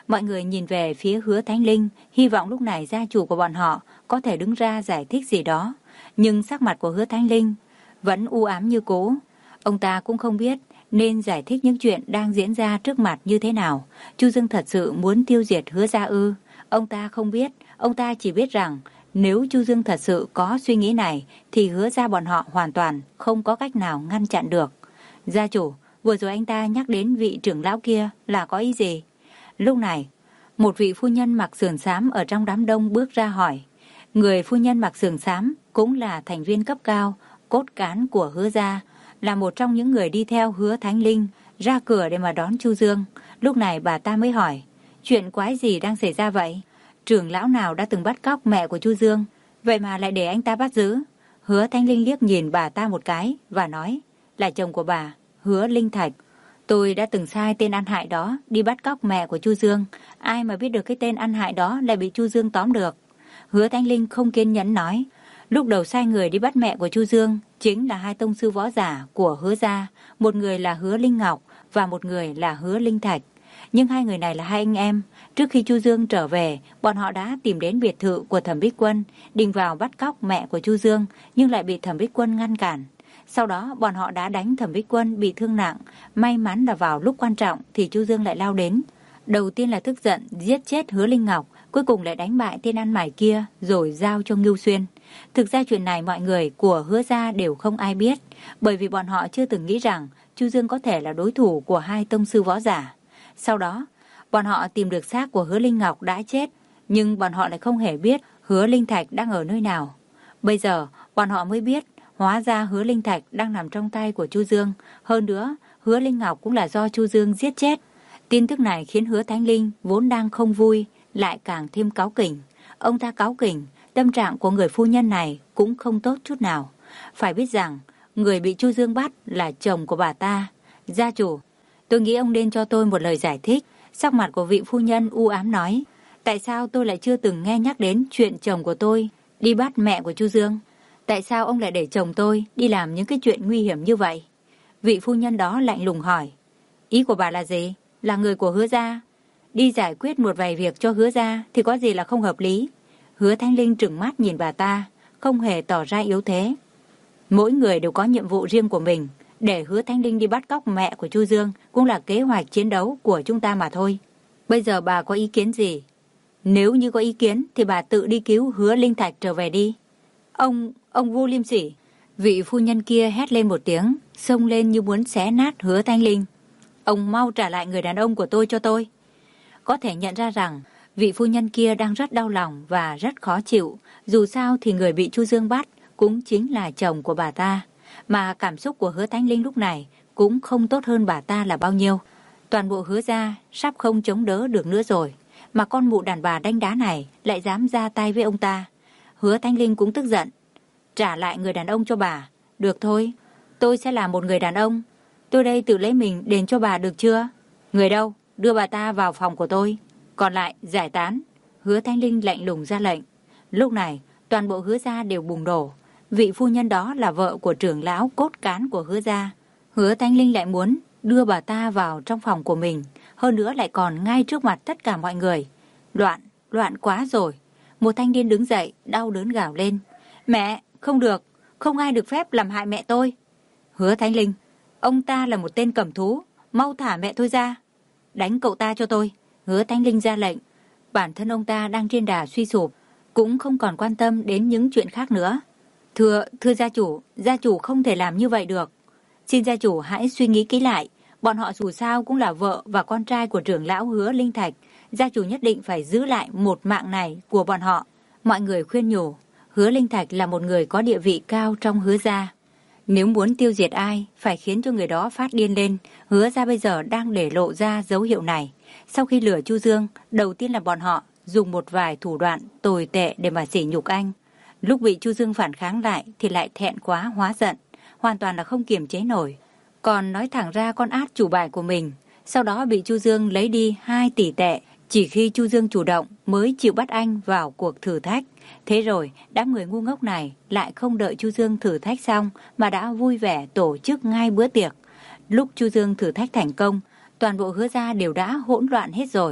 Mọi người nhìn về phía Hứa Thánh Linh, hy vọng lúc này gia chủ của bọn họ có thể đứng ra giải thích gì đó. Nhưng sắc mặt của Hứa Thánh Linh vẫn u ám như cũ. Ông ta cũng không biết nên giải thích những chuyện đang diễn ra trước mặt như thế nào. Chu Dương thật sự muốn tiêu diệt Hứa gia ư? Ông ta không biết, ông ta chỉ biết rằng nếu Chu Dương thật sự có suy nghĩ này thì Hứa gia bọn họ hoàn toàn không có cách nào ngăn chặn được. Gia chủ, vừa rồi anh ta nhắc đến vị trưởng lão kia là có ý gì? Lúc này, một vị phu nhân mặc sườn xám ở trong đám đông bước ra hỏi. Người phu nhân mặc sườn xám cũng là thành viên cấp cao, cốt cán của Hứa gia, là một trong những người đi theo Hứa Thánh Linh ra cửa để mà đón Chu Dương. Lúc này bà ta mới hỏi, chuyện quái gì đang xảy ra vậy? Trưởng lão nào đã từng bắt cóc mẹ của Chu Dương, vậy mà lại để anh ta bắt giữ? Hứa Thánh Linh liếc nhìn bà ta một cái và nói, là chồng của bà, Hứa Linh Thạch. Tôi đã từng sai tên ăn hại đó đi bắt cóc mẹ của Chu Dương. Ai mà biết được cái tên ăn hại đó lại bị Chu Dương tóm được. Hứa Thánh Linh không kiên nhẫn nói, lúc đầu sai người đi bắt mẹ của Chu Dương chính là hai tông sư võ giả của Hứa gia, một người là Hứa Linh Ngọc và một người là Hứa Linh Thạch. Nhưng hai người này là hai anh em. Trước khi Chu Dương trở về, bọn họ đã tìm đến biệt thự của Thẩm Bích Quân, định vào bắt cóc mẹ của Chu Dương, nhưng lại bị Thẩm Bích Quân ngăn cản. Sau đó bọn họ đã đánh Thẩm Bích Quân bị thương nặng. May mắn là vào lúc quan trọng thì Chu Dương lại lao đến. Đầu tiên là tức giận giết chết Hứa Linh Ngọc, cuối cùng lại đánh bại tên ăn mày kia rồi giao cho Ngưu Xuyên. Thực ra chuyện này mọi người của Hứa gia đều không ai biết, bởi vì bọn họ chưa từng nghĩ rằng Chu Dương có thể là đối thủ của hai tông sư võ giả. Sau đó, bọn họ tìm được xác của Hứa Linh Ngọc đã chết, nhưng bọn họ lại không hề biết Hứa Linh Thạch đang ở nơi nào. Bây giờ, bọn họ mới biết, hóa ra Hứa Linh Thạch đang nằm trong tay của Chu Dương. Hơn nữa, Hứa Linh Ngọc cũng là do Chu Dương giết chết. Tin tức này khiến Hứa Thánh Linh vốn đang không vui, lại càng thêm cáu kỉnh. Ông ta cáu kỉnh, tâm trạng của người phu nhân này cũng không tốt chút nào. Phải biết rằng, người bị Chu Dương bắt là chồng của bà ta. Gia chủ, tôi nghĩ ông nên cho tôi một lời giải thích. Sắc mặt của vị phu nhân u ám nói, tại sao tôi lại chưa từng nghe nhắc đến chuyện chồng của tôi đi bắt mẹ của Chu Dương? Tại sao ông lại để chồng tôi đi làm những cái chuyện nguy hiểm như vậy? Vị phu nhân đó lạnh lùng hỏi, ý của bà là gì? Là người của Hứa gia, đi giải quyết một vài việc cho Hứa gia thì có gì là không hợp lý? Hứa Thánh Linh trừng mắt nhìn bà ta, không hề tỏ ra yếu thế. Mỗi người đều có nhiệm vụ riêng của mình. Để Hứa Thánh Linh đi bắt cóc mẹ của Chu Dương cũng là kế hoạch chiến đấu của chúng ta mà thôi. Bây giờ bà có ý kiến gì? Nếu như có ý kiến thì bà tự đi cứu Hứa Linh Thạch trở về đi. Ông, ông vô liêm sỉ. Vị phu nhân kia hét lên một tiếng, xông lên như muốn xé nát Hứa Thánh Linh. Ông mau trả lại người đàn ông của tôi cho tôi. Có thể nhận ra rằng vị phu nhân kia đang rất đau lòng và rất khó chịu. Dù sao thì người bị Chu Dương bắt cũng chính là chồng của bà ta. Mà cảm xúc của Hứa Thánh Linh lúc này cũng không tốt hơn bà ta là bao nhiêu. Toàn bộ Hứa gia sắp không chống đỡ được nữa rồi, mà con mụ đàn bà đánh đá này lại dám ra tay với ông ta. Hứa Thánh Linh cũng tức giận. Trả lại người đàn ông cho bà. Được thôi, tôi sẽ là một người đàn ông. Tôi đây tự lấy mình đền cho bà được chưa? Người đâu? Đưa bà ta vào phòng của tôi. Còn lại giải tán. Hứa Thánh Linh lạnh lùng ra lệnh. Lúc này toàn bộ Hứa gia đều bùng nổ. Vị phu nhân đó là vợ của trưởng lão cốt cán của Hứa gia. Hứa Thánh Linh lại muốn đưa bà ta vào trong phòng của mình, hơn nữa lại còn ngay trước mặt tất cả mọi người. Loạn, loạn quá rồi. Một thanh niên đứng dậy, đau đớn gào lên. Mẹ, không được, không ai được phép làm hại mẹ tôi. Hứa Thánh Linh, ông ta là một tên cầm thú, mau thả mẹ tôi ra. Đánh cậu ta cho tôi. Hứa Thánh Linh ra lệnh. Bản thân ông ta đang trên đà suy sụp, cũng không còn quan tâm đến những chuyện khác nữa. Thưa, thưa gia chủ, gia chủ không thể làm như vậy được. Xin gia chủ hãy suy nghĩ kỹ lại. Bọn họ dù sao cũng là vợ và con trai của trưởng lão Hứa Linh Thạch. Gia chủ nhất định phải giữ lại một mạng này của bọn họ. Mọi người khuyên nhủ. Hứa Linh Thạch là một người có địa vị cao trong Hứa gia. Nếu muốn tiêu diệt ai, phải khiến cho người đó phát điên lên. Hứa gia bây giờ đang để lộ ra dấu hiệu này. Sau khi lừa Chu Dương, đầu tiên là bọn họ dùng một vài thủ đoạn tồi tệ để mà sỉ nhục anh. Lúc bị Chu Dương phản kháng lại thì lại thẹn quá hóa giận, hoàn toàn là không kiềm chế nổi. Còn nói thẳng ra con át chủ bài của mình, sau đó bị Chu Dương lấy đi hai tỷ tệ. Chỉ khi Chu Dương chủ động mới chịu bắt anh vào cuộc thử thách. Thế rồi, đám người ngu ngốc này lại không đợi Chu Dương thử thách xong mà đã vui vẻ tổ chức ngay bữa tiệc. Lúc Chu Dương thử thách thành công, toàn bộ Hứa gia đều đã hỗn loạn hết rồi.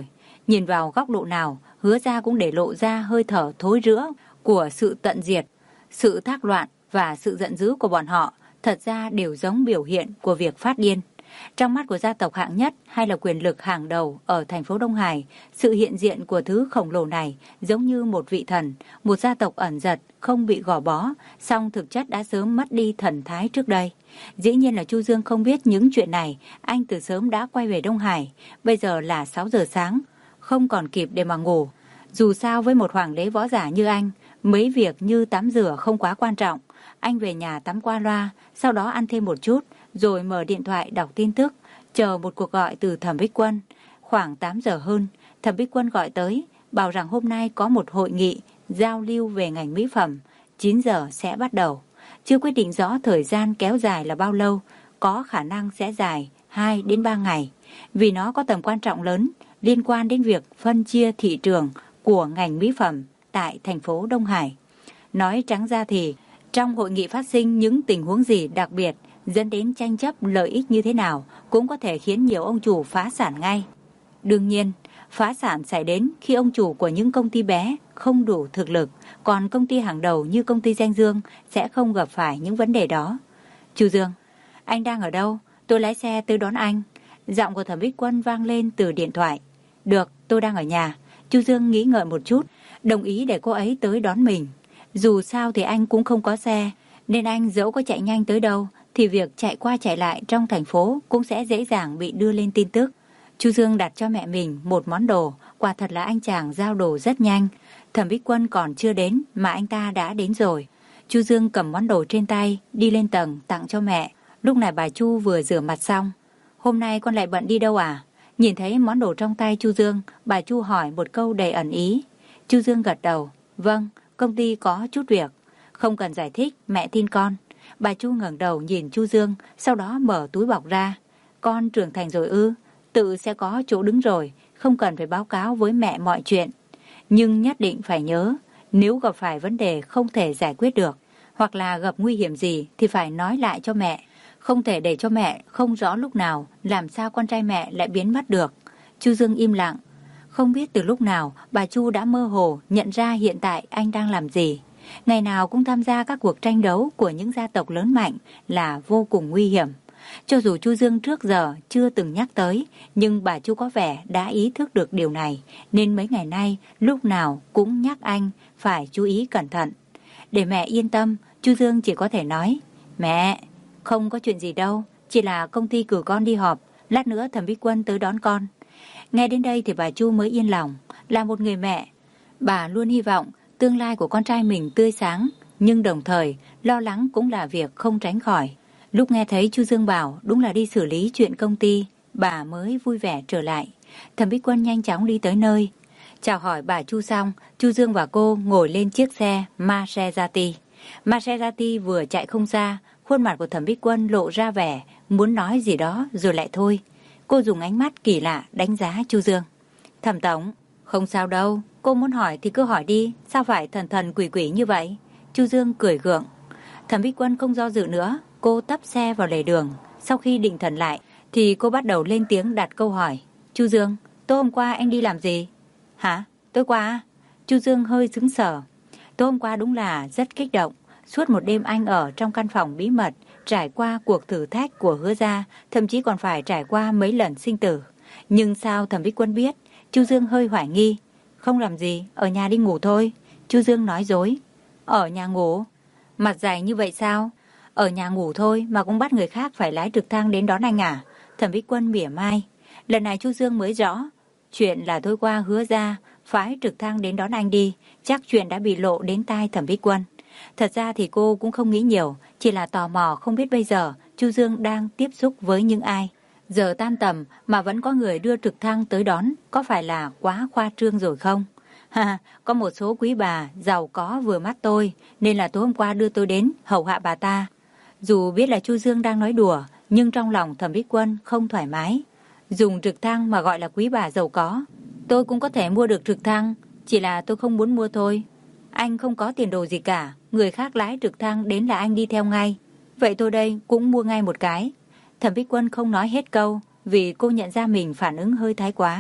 Nhìn vào góc độ nào, Hứa Gia cũng để lộ ra hơi thở thối rữa của sự tận diệt. Sự thác loạn và sự giận dữ của bọn họ thật ra đều giống biểu hiện của việc phát điên. Trong mắt của gia tộc hạng nhất hay là quyền lực hàng đầu ở thành phố Đông Hải, sự hiện diện của thứ khổng lồ này giống như một vị thần, một gia tộc ẩn dật, không bị gò bó, song thực chất đã sớm mất đi thần thái trước đây. Dĩ nhiên là Chu Dương không biết những chuyện này, anh từ sớm đã quay về Đông Hải, bây giờ là sáu giờ sáng, không còn kịp để mà ngủ. Dù sao với một hoàng đế võ giả như anh, mấy việc như tắm rửa không quá quan trọng. Anh về nhà tắm qua loa, sau đó ăn thêm một chút, rồi mở điện thoại đọc tin tức, chờ một cuộc gọi từ Thẩm Bích Quân. Khoảng tám giờ hơn, Thẩm Bích Quân gọi tới, bảo rằng hôm nay có một hội nghị giao lưu về ngành mỹ phẩm, chín giờ sẽ bắt đầu. Chưa quyết định rõ thời gian kéo dài là bao lâu, có khả năng sẽ dài hai đến ba ngày, vì nó có tầm quan trọng lớn liên quan đến việc phân chia thị trường của ngành mỹ phẩm tại thành phố Đông Hải. Nói trắng ra thì, trong hội nghị phát sinh những tình huống gì đặc biệt, dẫn đến tranh chấp lợi ích như thế nào, cũng có thể khiến nhiều ông chủ phá sản ngay. Đương nhiên, phá sản xảy đến khi ông chủ của những công ty bé không đủ thực lực, còn công ty hàng đầu như công ty Danh Dương sẽ không gặp phải những vấn đề đó. Chu Dương, anh đang ở đâu? Tôi lái xe tới đón anh. Giọng của Thẩm Bích Quân vang lên từ điện thoại. Được, tôi đang ở nhà. Chu Dương nghĩ ngợi một chút, đồng ý để cô ấy tới đón mình. Dù sao thì anh cũng không có xe, nên anh dẫu có chạy nhanh tới đâu, thì việc chạy qua chạy lại trong thành phố cũng sẽ dễ dàng bị đưa lên tin tức. Chu Dương đặt cho mẹ mình một món đồ, quả thật là anh chàng giao đồ rất nhanh. Thẩm Bích Quân còn chưa đến mà anh ta đã đến rồi. Chu Dương cầm món đồ trên tay, đi lên tầng tặng cho mẹ. Lúc này bà Chu vừa rửa mặt xong. Hôm nay con lại bận đi đâu à? Nhìn thấy món đồ trong tay Chu Dương, bà Chu hỏi một câu đầy ẩn ý. Chu Dương gật đầu. Vâng, công ty có chút việc. Không cần giải thích, mẹ tin con. Bà Chu ngẩng đầu nhìn Chu Dương, sau đó mở túi bọc ra. Con trưởng thành rồi ư? Tự sẽ có chỗ đứng rồi, không cần phải báo cáo với mẹ mọi chuyện. Nhưng nhất định phải nhớ, nếu gặp phải vấn đề không thể giải quyết được, hoặc là gặp nguy hiểm gì thì phải nói lại cho mẹ. Không thể để cho mẹ không rõ lúc nào làm sao con trai mẹ lại biến mất được. Chu Dương im lặng. Không biết từ lúc nào bà Chu đã mơ hồ nhận ra hiện tại anh đang làm gì. Ngày nào cũng tham gia các cuộc tranh đấu của những gia tộc lớn mạnh là vô cùng nguy hiểm. Cho dù Chu Dương trước giờ chưa từng nhắc tới, nhưng bà Chu có vẻ đã ý thức được điều này, nên mấy ngày nay lúc nào cũng nhắc anh phải chú ý cẩn thận. Để mẹ yên tâm, Chu Dương chỉ có thể nói, mẹ, không có chuyện gì đâu, chỉ là công ty cử con đi họp, lát nữa Thẩm Bích Quân tới đón con. Nghe đến đây thì bà Chu mới yên lòng. Là một người mẹ, bà luôn hy vọng tương lai của con trai mình tươi sáng, nhưng đồng thời lo lắng cũng là việc không tránh khỏi. Lúc nghe thấy Chu Dương bảo đúng là đi xử lý chuyện công ty, bà mới vui vẻ trở lại. Thẩm Bích Quân nhanh chóng đi tới nơi. Chào hỏi bà Chu xong, Chu Dương và cô ngồi lên chiếc xe Maserati. Maserati vừa chạy không xa, khuôn mặt của Thẩm Bích Quân lộ ra vẻ muốn nói gì đó rồi lại thôi. Cô dùng ánh mắt kỳ lạ đánh giá Chu Dương. Thẩm tổng, không sao đâu, cô muốn hỏi thì cứ hỏi đi, sao phải thần thần quỷ quỷ như vậy? Chu Dương cười gượng. Thẩm Bích Quân không do dự nữa, cô tấp xe vào lề đường. Sau khi định thần lại thì cô bắt đầu lên tiếng đặt câu hỏi. Chu Dương, tối hôm qua anh đi làm gì? Hả? Tối qua? Chu Dương hơi sững sờ. Tối hôm qua đúng là rất kích động. Suốt một đêm anh ở trong căn phòng bí mật, trải qua cuộc thử thách của Hứa Gia, thậm chí còn phải trải qua mấy lần sinh tử. Nhưng sao Thẩm Bích Quân biết? Chu Dương hơi hoài nghi. Không làm gì, ở nhà đi ngủ thôi. Chu Dương nói dối. Ở nhà ngủ? Mặt dày như vậy sao? Ở nhà ngủ thôi mà cũng bắt người khác phải lái trực thăng đến đón anh à? Thẩm Bích Quân mỉa mai. Lần này Chu Dương mới rõ. Chuyện là thôi qua Hứa Gia phái trực thăng đến đón anh đi, chắc chuyện đã bị lộ đến tai Thẩm Bích Quân. Thật ra thì cô cũng không nghĩ nhiều, chỉ là tò mò không biết bây giờ Chu Dương đang tiếp xúc với những ai. Giờ tan tầm mà vẫn có người đưa trực thăng tới đón, có phải là quá khoa trương rồi không? Ha, có một số quý bà giàu có vừa mắt tôi, nên là tối hôm qua đưa tôi đến hầu hạ bà ta. Dù biết là Chu Dương đang nói đùa, nhưng trong lòng Thẩm Bích Quân không thoải mái. Dùng trực thăng mà gọi là quý bà giàu có. Tôi cũng có thể mua được trực thăng, chỉ là tôi không muốn mua thôi. Anh không có tiền đồ gì cả, người khác lái trực thăng đến là anh đi theo ngay. Vậy tôi đây cũng mua ngay một cái. Thẩm Bích Quân không nói hết câu, vì cô nhận ra mình phản ứng hơi thái quá.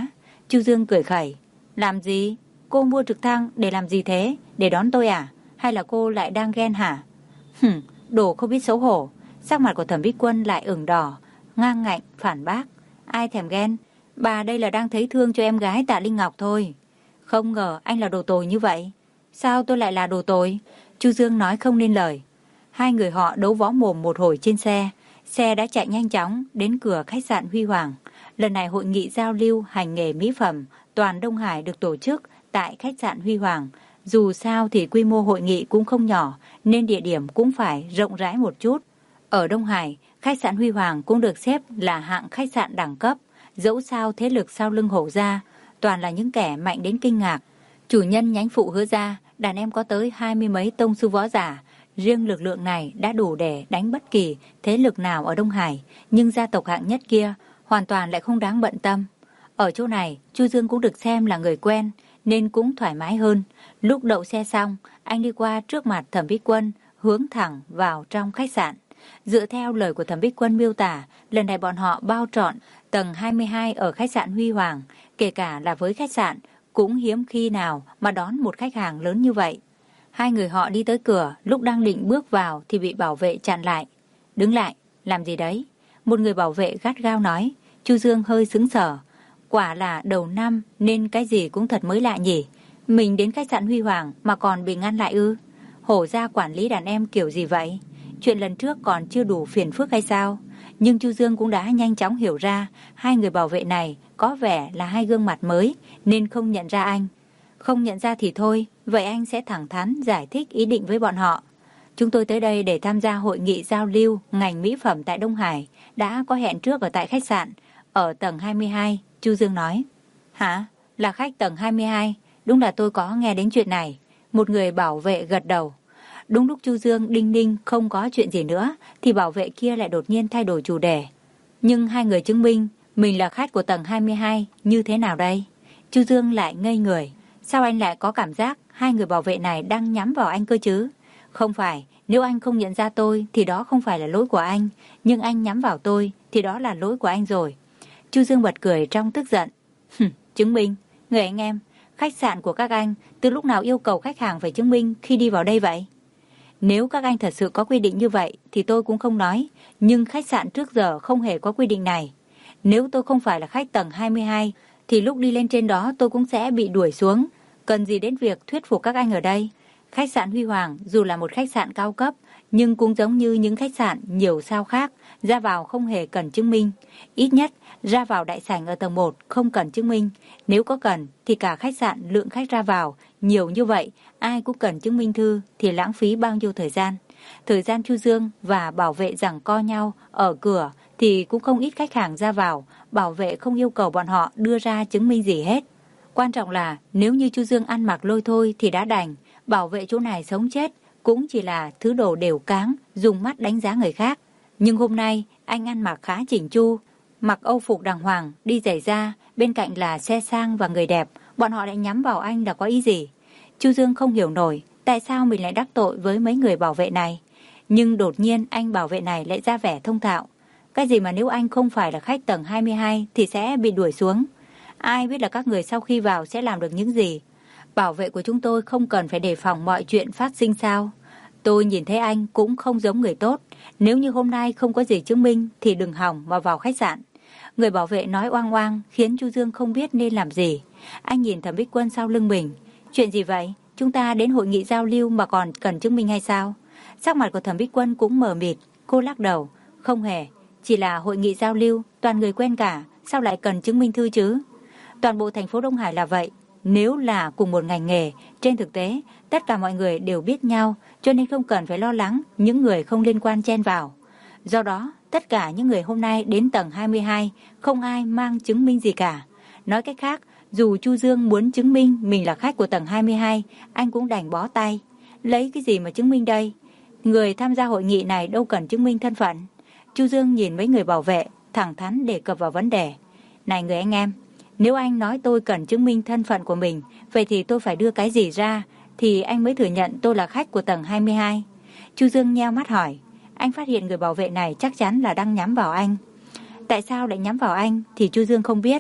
Chu Dương cười khẩy. Làm gì? Cô mua trực thăng để làm gì thế? Để đón tôi à? Hay là cô lại đang ghen hả? Hừm, đồ không biết xấu hổ. Sắc mặt của Thẩm Bích Quân lại ửng đỏ, ngang ngạnh phản bác. Ai thèm ghen? Bà đây là đang thấy thương cho em gái Tạ Linh Ngọc thôi. Không ngờ anh là đồ tồi như vậy. Sao tôi lại là đồ tồi? Chu Dương nói không nên lời. Hai người họ đấu võ mồm một hồi trên xe. Xe đã chạy nhanh chóng đến cửa khách sạn Huy Hoàng. Lần này hội nghị giao lưu hành nghề mỹ phẩm toàn Đông Hải được tổ chức tại khách sạn Huy Hoàng. Dù sao thì quy mô hội nghị cũng không nhỏ, nên địa điểm cũng phải rộng rãi một chút. Ở Đông Hải, khách sạn Huy Hoàng cũng được xếp là hạng khách sạn đẳng cấp. Dẫu sao thế lực sau lưng Hổ gia toàn là những kẻ mạnh đến kinh ngạc. Chủ nhân nhánh phụ Hứa gia, đàn em có tới hai mươi mấy tông sư võ giả. Riêng lực lượng này đã đủ để đánh bất kỳ thế lực nào ở Đông Hải, nhưng gia tộc hạng nhất kia hoàn toàn lại không đáng bận tâm. Ở chỗ này, Chu Dương cũng được xem là người quen, nên cũng thoải mái hơn. Lúc đậu xe xong, anh đi qua trước mặt Thẩm Bích Quân, hướng thẳng vào trong khách sạn. Dựa theo lời của Thẩm Bích Quân miêu tả, lần này bọn họ bao trọn tầng hai mươi hai ở khách sạn Huy Hoàng, kể cả là với khách sạn, cũng hiếm khi nào mà đón một khách hàng lớn như vậy. Hai người họ đi tới cửa, lúc đang định bước vào thì bị bảo vệ chặn lại. Đứng lại, làm gì đấy? Một người bảo vệ gắt gao nói. Chu Dương hơi sững sờ. Quả là đầu năm nên cái gì cũng thật mới lạ nhỉ. Mình đến khách sạn Huy Hoàng mà còn bị ngăn lại ư? Hổ gia quản lý đàn em kiểu gì vậy? Chuyện lần trước còn chưa đủ phiền phức hay sao? Nhưng Chu Dương cũng đã nhanh chóng hiểu ra hai người bảo vệ này có vẻ là hai gương mặt mới nên không nhận ra anh. Không nhận ra thì thôi, vậy anh sẽ thẳng thắn giải thích ý định với bọn họ. Chúng tôi tới đây để tham gia hội nghị giao lưu ngành mỹ phẩm tại Đông Hải, đã có hẹn trước ở tại khách sạn, ở tầng hai mươi hai, Chu Dương nói. Hả? Là khách tầng hai mươi hai? Đúng là tôi có nghe đến chuyện này. Một người bảo vệ gật đầu. Đúng lúc Chu Dương đinh ninh không có chuyện gì nữa, thì bảo vệ kia lại đột nhiên thay đổi chủ đề. Nhưng hai người chứng minh mình là khách của tầng hai mươi hai như thế nào đây? Chu Dương lại ngây người. Sao anh lại có cảm giác hai người bảo vệ này đang nhắm vào anh cơ chứ? Không phải, nếu anh không nhận ra tôi thì đó không phải là lỗi của anh. Nhưng anh nhắm vào tôi thì đó là lỗi của anh rồi. Chu Dương bật cười trong tức giận. Chứng minh, người anh em, khách sạn của các anh từ lúc nào yêu cầu khách hàng phải chứng minh khi đi vào đây vậy? Nếu các anh thật sự có quy định như vậy thì tôi cũng không nói. Nhưng khách sạn trước giờ không hề có quy định này. Nếu tôi không phải là khách tầng hai mươi hai thì lúc đi lên trên đó tôi cũng sẽ bị đuổi xuống. Cần gì đến việc thuyết phục các anh ở đây? Khách sạn Huy Hoàng dù là một khách sạn cao cấp, nhưng cũng giống như những khách sạn nhiều sao khác, ra vào không hề cần chứng minh. Ít nhất, ra vào đại sảnh ở tầng một không cần chứng minh. Nếu có cần, thì cả khách sạn lượng khách ra vào nhiều như vậy, ai cũng cần chứng minh thư thì lãng phí bao nhiêu thời gian. Thời gian Chu Dương và bảo vệ giằng co nhau ở cửa thì cũng không ít khách hàng ra vào, bảo vệ không yêu cầu bọn họ đưa ra chứng minh gì hết. Quan trọng là nếu như Chu Dương ăn mặc lôi thôi thì đã đành, bảo vệ chỗ này sống chết cũng chỉ là thứ đồ đều cáng, dùng mắt đánh giá người khác. Nhưng hôm nay anh ăn mặc khá chỉnh chu, mặc âu phục đàng hoàng, đi giày da, bên cạnh là xe sang và người đẹp, bọn họ lại nhắm vào anh là có ý gì? Chu Dương không hiểu nổi tại sao mình lại đắc tội với mấy người bảo vệ này. Nhưng đột nhiên anh bảo vệ này lại ra vẻ thông thạo. Cái gì mà nếu anh không phải là khách tầng hai mươi hai thì sẽ bị đuổi xuống. Ai biết là các người sau khi vào sẽ làm được những gì? Bảo vệ của chúng tôi không cần phải đề phòng mọi chuyện phát sinh sao? Tôi nhìn thấy anh cũng không giống người tốt. Nếu như hôm nay không có gì chứng minh thì đừng hòng mà vào khách sạn. Người bảo vệ nói oang oang khiến Chu Dương không biết nên làm gì. Anh nhìn Thẩm Bích Quân sau lưng mình. Chuyện gì vậy? Chúng ta đến hội nghị giao lưu mà còn cần chứng minh hay sao? Sắc mặt của Thẩm Bích Quân cũng mờ mịt. Cô lắc đầu. Không hề. Chỉ là hội nghị giao lưu, toàn người quen cả. Sao lại cần chứng minh thư chứ? Toàn bộ thành phố Đông Hải là vậy. Nếu là cùng một ngành nghề, trên thực tế, tất cả mọi người đều biết nhau, cho nên không cần phải lo lắng những người không liên quan chen vào. Do đó, tất cả những người hôm nay đến tầng hai mươi hai, không ai mang chứng minh gì cả. Nói cách khác, dù Chu Dương muốn chứng minh mình là khách của tầng hai mươi hai, anh cũng đành bó tay. Lấy cái gì mà chứng minh đây? Người tham gia hội nghị này đâu cần chứng minh thân phận. Chu Dương nhìn mấy người bảo vệ, thẳng thắn đề cập vào vấn đề. Này người anh em, nếu anh nói tôi cần chứng minh thân phận của mình, vậy thì tôi phải đưa cái gì ra thì anh mới thừa nhận tôi là khách của tầng hai mươi hai? Chu Dương nheo mắt hỏi. Anh phát hiện người bảo vệ này chắc chắn là đang nhắm vào anh. Tại sao lại nhắm vào anh thì Chu Dương không biết.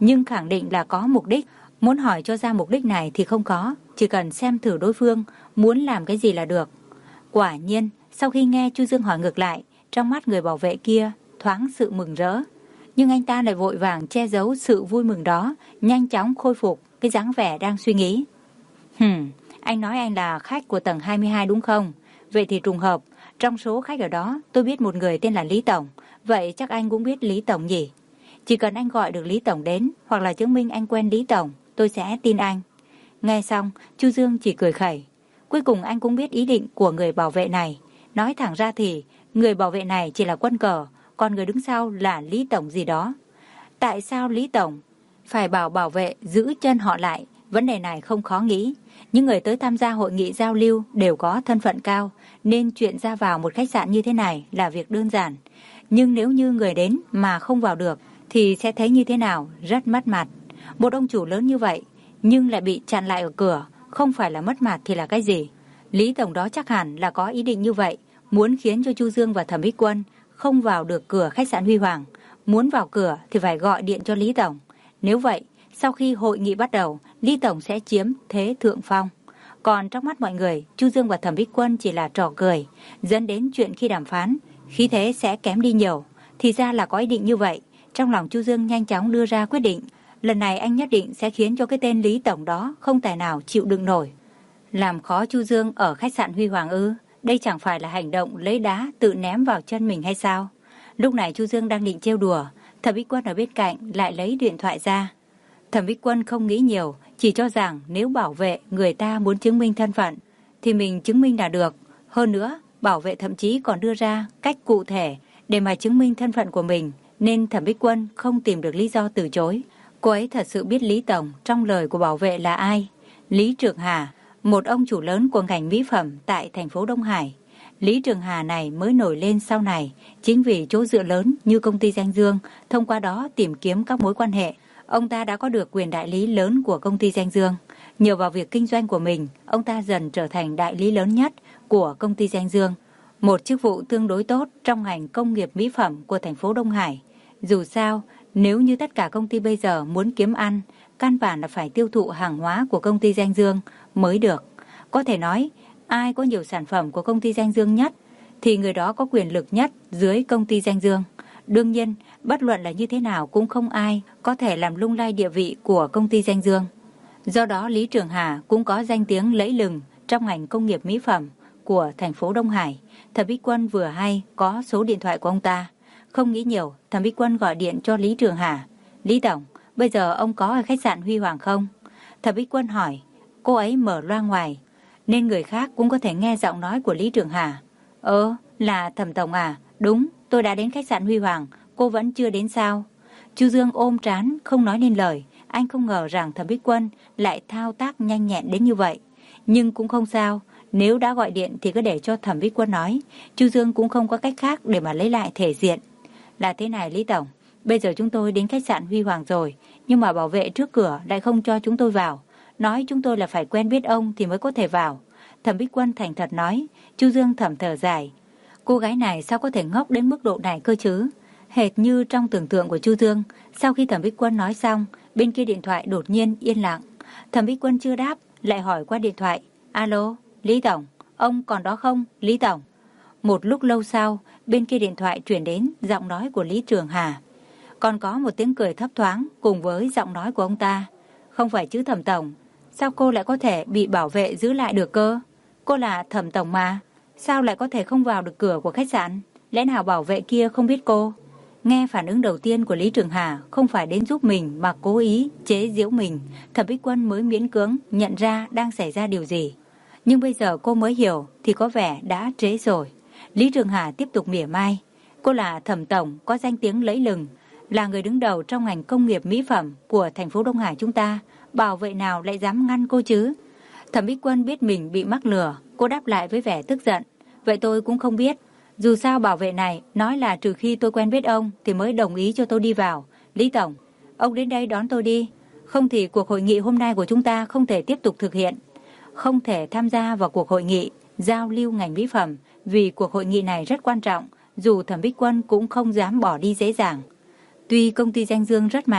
nhưng khẳng định là có mục đích. Muốn hỏi cho ra mục đích này thì không có, chỉ cần xem thử đối phương muốn làm cái gì là được. Quả nhiên, sau khi nghe Chu Dương hỏi ngược lại, trong mắt người bảo vệ kia thoáng sự mừng rỡ. Nhưng anh ta lại vội vàng che giấu sự vui mừng đó, nhanh chóng khôi phục cái dáng vẻ đang suy nghĩ. Hừm, anh nói anh là khách của tầng hai mươi hai đúng không? Vậy thì trùng hợp, trong số khách ở đó tôi biết một người tên là Lý Tổng. Vậy chắc anh cũng biết Lý Tổng nhỉ? Chỉ cần anh gọi được Lý Tổng đến, hoặc là chứng minh anh quen Lý Tổng, tôi sẽ tin anh. Nghe xong, Chu Dương chỉ cười khẩy. Cuối cùng anh cũng biết ý định của người bảo vệ này. Nói thẳng ra thì, người bảo vệ này chỉ là quân cờ, còn người đứng sau là Lý Tổng gì đó. Tại sao Lý Tổng phải bảo bảo vệ giữ chân họ lại? Vấn đề này không khó nghĩ. Những người tới tham gia hội nghị giao lưu đều có thân phận cao, nên chuyện ra vào một khách sạn như thế này là việc đơn giản. Nhưng nếu như người đến mà không vào được, thì sẽ thấy như thế nào? Rất mất mặt. Một ông chủ lớn như vậy, nhưng lại bị chặn lại ở cửa, không phải là mất mặt thì là cái gì? Lý Tổng đó chắc hẳn là có ý định như vậy, muốn khiến cho Chu Dương và Thẩm Bích Quân không vào được cửa khách sạn Huy Hoàng. Muốn vào cửa thì phải gọi điện cho Lý Tổng. Nếu vậy, sau khi hội nghị bắt đầu, Lý Tổng sẽ chiếm thế thượng phong. Còn trong mắt mọi người, Chu Dương và Thẩm Bích Quân chỉ là trò cười, dẫn đến chuyện khi đàm phán, khí thế sẽ kém đi nhiều. Thì ra là có ý định như vậy. Trong lòng Chu Dương nhanh chóng đưa ra quyết định. Lần này anh nhất định sẽ khiến cho cái tên Lý Tổng đó không tài nào chịu đựng nổi. Làm khó Chu Dương ở khách sạn Huy Hoàng ư? Đây chẳng phải là hành động lấy đá tự ném vào chân mình hay sao? Lúc này Chu Dương đang định trêu đùa, Thẩm Bích Quân ở bên cạnh lại lấy điện thoại ra. Thẩm Bích Quân không nghĩ nhiều, chỉ cho rằng nếu bảo vệ người ta muốn chứng minh thân phận thì mình chứng minh là được. Hơn nữa, bảo vệ thậm chí còn đưa ra cách cụ thể để mà chứng minh thân phận của mình, nên Thẩm Bích Quân không tìm được lý do từ chối. Cô ấy thật sự biết Lý Tổng trong lời của bảo vệ là ai. Lý Trường Hà, một ông chủ lớn của ngành mỹ phẩm tại thành phố Đông Hải. Lý Trường Hà này mới nổi lên sau này chính vì chỗ dựa lớn như công ty Danh Dương, thông qua đó tìm kiếm các mối quan hệ. Ông ta đã có được quyền đại lý lớn của công ty Danh Dương. Nhờ vào việc kinh doanh của mình, ông ta dần trở thành đại lý lớn nhất của công ty Danh Dương. Một chức vụ tương đối tốt trong ngành công nghiệp mỹ phẩm của thành phố Đông Hải. Dù sao, nếu như tất cả công ty bây giờ muốn kiếm ăn, căn bản là phải tiêu thụ hàng hóa của công ty Danh Dương mới được. Có thể nói, ai có nhiều sản phẩm của công ty Danh Dương nhất, thì người đó có quyền lực nhất dưới công ty Danh Dương. Đương nhiên, bất luận là như thế nào cũng không ai có thể làm lung lay địa vị của công ty Danh Dương. Do đó Lý Trường Hà cũng có danh tiếng lẫy lừng trong ngành công nghiệp mỹ phẩm của thành phố Đông Hải. Thẩm Bích Quân vừa hay có số điện thoại của ông ta. Không nghĩ nhiều, Thẩm Bích Quân gọi điện cho Lý Trường Hà. Lý Tổng, bây giờ ông có ở khách sạn Huy Hoàng không? Thẩm Bích Quân hỏi. Cô ấy mở loa ngoài, nên người khác cũng có thể nghe giọng nói của Lý Trường Hà. Ờ, là Thẩm Tổng à? Đúng, tôi đã đến khách sạn Huy Hoàng, cô vẫn chưa đến sao? Chu Dương ôm trán không nói nên lời. Anh không ngờ rằng Thẩm Bích Quân lại thao tác nhanh nhẹn đến như vậy. Nhưng cũng không sao, nếu đã gọi điện thì cứ để cho Thẩm Bích Quân nói. Chu Dương cũng không có cách khác để mà lấy lại thể diện. Là thế này Lý Tổng, bây giờ chúng tôi đến khách sạn Huy Hoàng rồi, nhưng mà bảo vệ trước cửa lại không cho chúng tôi vào. Nói chúng tôi là phải quen biết ông thì mới có thể vào. Thẩm Bích Quân thành thật nói. Chu Dương thầm thở dài. Cô gái này sao có thể ngốc đến mức độ này cơ chứ? Hệt như trong tưởng tượng của Chu Dương. Sau khi Thẩm Bích Quân nói xong, bên kia điện thoại đột nhiên yên lặng. Thẩm Bích Quân chưa đáp, lại hỏi qua điện thoại. Alo, Lý Tổng, ông còn đó không, Lý Tổng? Một lúc lâu sau, bên kia điện thoại truyền đến giọng nói của Lý Trường Hà. Còn có một tiếng cười thấp thoáng cùng với giọng nói của ông ta. Không phải chứ Thẩm Tổng, sao cô lại có thể bị bảo vệ giữ lại được cơ? Cô là Thẩm Tổng mà, sao lại có thể không vào được cửa của khách sạn? Lẽ nào bảo vệ kia không biết cô? Nghe phản ứng đầu tiên của Lý Trường Hà không phải đến giúp mình mà cố ý chế giễu mình, Thẩm Bích Quân mới miễn cưỡng nhận ra đang xảy ra điều gì. Nhưng bây giờ cô mới hiểu thì có vẻ đã trễ rồi. Lý Trường Hà tiếp tục mỉa mai. Cô là Thẩm Tổng có danh tiếng lẫy lừng, là người đứng đầu trong ngành công nghiệp mỹ phẩm của thành phố Đông Hải chúng ta. Bảo vệ nào lại dám ngăn cô chứ? Thẩm Bích Quân biết mình bị mắc lừa. Cô đáp lại với vẻ tức giận. Vậy tôi cũng không biết. Dù sao bảo vệ này nói là trừ khi tôi quen biết ông thì mới đồng ý cho tôi đi vào. Lý Tổng, ông đến đây đón tôi đi. Không thì cuộc hội nghị hôm nay của chúng ta không thể tiếp tục thực hiện. Không thể tham gia vào cuộc hội nghị giao lưu ngành mỹ phẩm, vì cuộc hội nghị này rất quan trọng, dù Thẩm Bích Quân cũng không dám bỏ đi dễ dàng. Tuy công ty Danh Dương rất mạnh,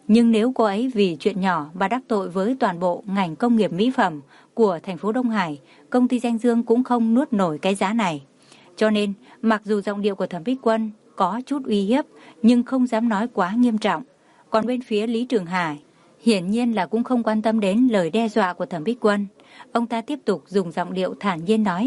Nhưng nếu cô ấy vì chuyện nhỏ mà đắc tội với toàn bộ ngành công nghiệp mỹ phẩm của thành phố Đông Hải, công ty Danh Dương cũng không nuốt nổi cái giá này. Cho nên, mặc dù giọng điệu của Thẩm Bích Quân có chút uy hiếp, nhưng không dám nói quá nghiêm trọng. Còn bên phía Lý Trường Hà, hiển nhiên là cũng không quan tâm đến lời đe dọa của Thẩm Bích Quân. Ông ta tiếp tục dùng giọng điệu thản nhiên nói,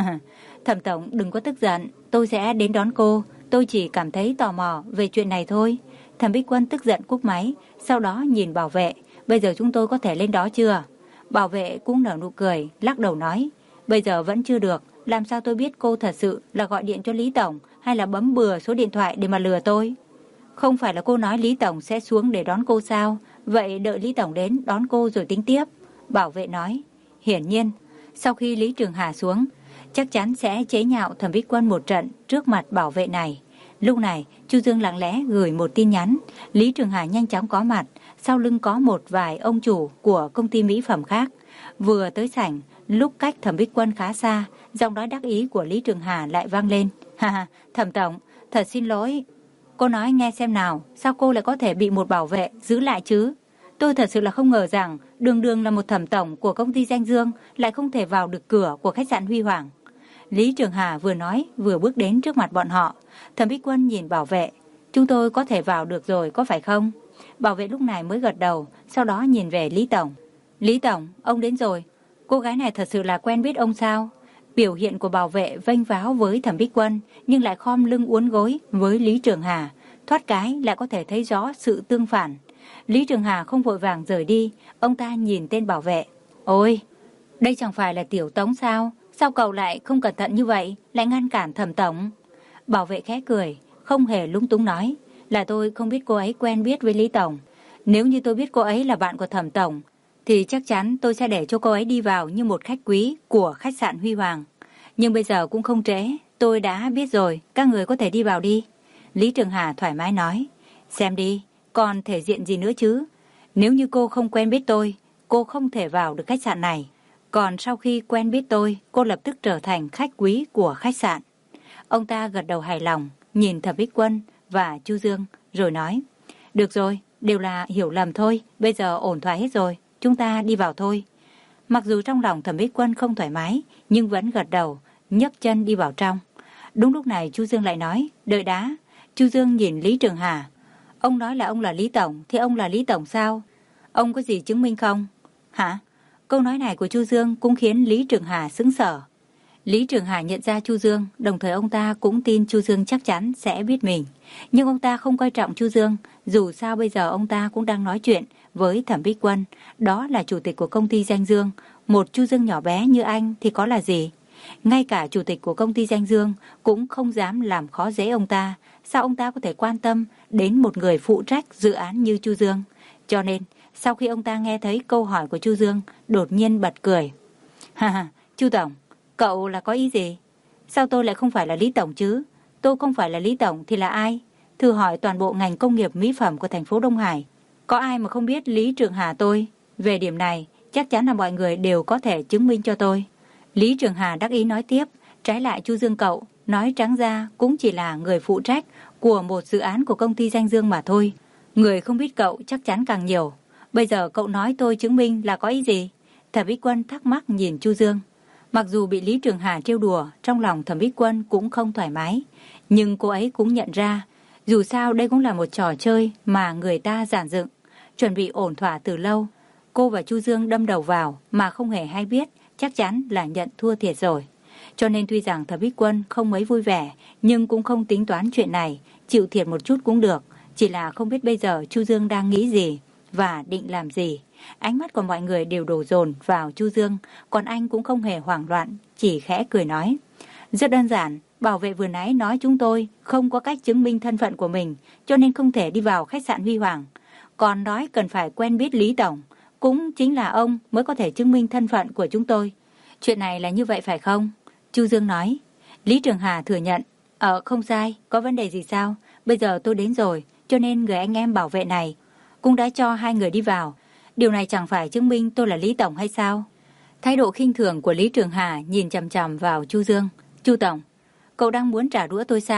Thẩm Tổng đừng có tức giận, tôi sẽ đến đón cô, tôi chỉ cảm thấy tò mò về chuyện này thôi. Thẩm Bích Quân tức giận cúp máy, sau đó nhìn bảo vệ, bây giờ chúng tôi có thể lên đó chưa? Bảo vệ cũng nở nụ cười, lắc đầu nói, bây giờ vẫn chưa được, làm sao tôi biết cô thật sự là gọi điện cho Lý Tổng hay là bấm bừa số điện thoại để mà lừa tôi? Không phải là cô nói Lý Tổng sẽ xuống để đón cô sao? Vậy đợi Lý Tổng đến đón cô rồi tính tiếp. Bảo vệ nói, hiển nhiên, sau khi Lý Trường Hà xuống, chắc chắn sẽ chế nhạo Thẩm Bích Quân một trận trước mặt bảo vệ này. Lúc này, Chu Dương lặng lẽ gửi một tin nhắn, Lý Trường Hà nhanh chóng có mặt, sau lưng có một vài ông chủ của công ty mỹ phẩm khác. Vừa tới sảnh, lúc cách Thẩm Bích Quân khá xa, giọng nói đắc ý của Lý Trường Hà lại vang lên. Ha ha, Thẩm Tổng, thật xin lỗi. Cô nói nghe xem nào, sao cô lại có thể bị một bảo vệ giữ lại chứ? Tôi thật sự là không ngờ rằng đường đường là một thẩm tổng của công ty Danh Dương lại không thể vào được cửa của khách sạn Huy Hoàng. Lý Trường Hà vừa nói vừa bước đến trước mặt bọn họ. Thẩm Bích Quân nhìn bảo vệ, chúng tôi có thể vào được rồi có phải không? Bảo vệ lúc này mới gật đầu, sau đó nhìn về Lý Tổng. Lý Tổng, ông đến rồi. Cô gái này thật sự là quen biết ông sao? Biểu hiện của bảo vệ vênh váo với Thẩm Bích Quân nhưng lại khom lưng uốn gối với Lý Trường Hà. Thoát cái lại có thể thấy rõ sự tương phản. Lý Trường Hà không vội vàng rời đi, ông ta nhìn tên bảo vệ. Ôi, đây chẳng phải là Tiểu Tống sao? Sao cậu lại không cẩn thận như vậy, lại ngăn cản Thẩm Tổng? Bảo vệ khẽ cười, không hề lúng túng nói, là tôi không biết cô ấy quen biết với Lý Tổng. Nếu như tôi biết cô ấy là bạn của Thẩm Tổng, thì chắc chắn tôi sẽ để cho cô ấy đi vào như một khách quý của khách sạn Huy Hoàng. Nhưng bây giờ cũng không trễ, tôi đã biết rồi, các người có thể đi vào đi. Lý Trường Hà thoải mái nói, xem đi, còn thể diện gì nữa chứ? Nếu như cô không quen biết tôi, cô không thể vào được khách sạn này. Còn sau khi quen biết tôi, cô lập tức trở thành khách quý của khách sạn. Ông ta gật đầu hài lòng, nhìn Thẩm Bích Quân và Chu Dương, rồi nói, được rồi, đều là hiểu lầm thôi, bây giờ ổn thỏa hết rồi, chúng ta đi vào thôi. Mặc dù trong lòng Thẩm Bích Quân không thoải mái, nhưng vẫn gật đầu, nhấc chân đi vào trong. Đúng lúc này Chu Dương lại nói, đợi đã. Chu Dương nhìn Lý Trường Hà, ông nói là ông là Lý Tổng, thì ông là Lý Tổng sao? Ông có gì chứng minh không? Hả? Câu nói này của Chu Dương cũng khiến Lý Trường Hà sững sờ. Lý Trường Hà nhận ra Chu Dương, đồng thời ông ta cũng tin Chu Dương chắc chắn sẽ biết mình. Nhưng ông ta không coi trọng Chu Dương, dù sao bây giờ ông ta cũng đang nói chuyện với Thẩm Bích Quân. Đó là chủ tịch của công ty Danh Dương, một Chu Dương nhỏ bé như anh thì có là gì? Ngay cả chủ tịch của công ty Danh Dương cũng không dám làm khó dễ ông ta. Sao ông ta có thể quan tâm đến một người phụ trách dự án như Chu Dương? Cho nên, sau khi ông ta nghe thấy câu hỏi của Chu Dương, đột nhiên bật cười. Ha ha, Chu Tổng, cậu là có ý gì? Sao tôi lại không phải là Lý Tổng chứ? Tôi không phải là Lý Tổng thì là ai? Thử hỏi toàn bộ ngành công nghiệp mỹ phẩm của thành phố Đông Hải. Có ai mà không biết Lý Trường Hà tôi? Về điểm này, chắc chắn là mọi người đều có thể chứng minh cho tôi. Lý Trường Hà đắc ý nói tiếp, trái lại Chu Dương cậu, nói trắng ra cũng chỉ là người phụ trách của một dự án của công ty Danh Dương mà thôi. Người không biết cậu chắc chắn càng nhiều. Bây giờ cậu nói tôi chứng minh là có ý gì? Thẩm Bích Quân thắc mắc nhìn Chu Dương. Mặc dù bị Lý Trường Hà trêu đùa, trong lòng Thẩm Bích Quân cũng không thoải mái. Nhưng cô ấy cũng nhận ra, dù sao đây cũng là một trò chơi mà người ta giản dựng, chuẩn bị ổn thỏa từ lâu. Cô và Chu Dương đâm đầu vào mà không hề hay biết, chắc chắn là nhận thua thiệt rồi. Cho nên tuy rằng Thẩm Bích Quân không mấy vui vẻ, nhưng cũng không tính toán chuyện này, chịu thiệt một chút cũng được. Chỉ là không biết bây giờ Chu Dương đang nghĩ gì và định làm gì. Ánh mắt của mọi người đều đổ dồn vào Chu Dương, còn anh cũng không hề hoảng loạn, chỉ khẽ cười nói. Rất đơn giản, bảo vệ vừa nãy nói chúng tôi không có cách chứng minh thân phận của mình, cho nên không thể đi vào khách sạn Huy Hoàng. Còn nói cần phải quen biết Lý Tổng, cũng chính là ông mới có thể chứng minh thân phận của chúng tôi. Chuyện này là như vậy phải không? Chu Dương nói. Lý Trường Hà thừa nhận. Ờ không sai, có vấn đề gì sao? Bây giờ tôi đến rồi, cho nên người anh em bảo vệ này cũng đã cho hai người đi vào. Điều này chẳng phải chứng minh tôi là Lý Tổng hay sao? Thái độ khinh thường của Lý Trường Hà nhìn chằm chằm vào Chu Dương. Chu Tổng, cậu đang muốn trả đũa tôi sao?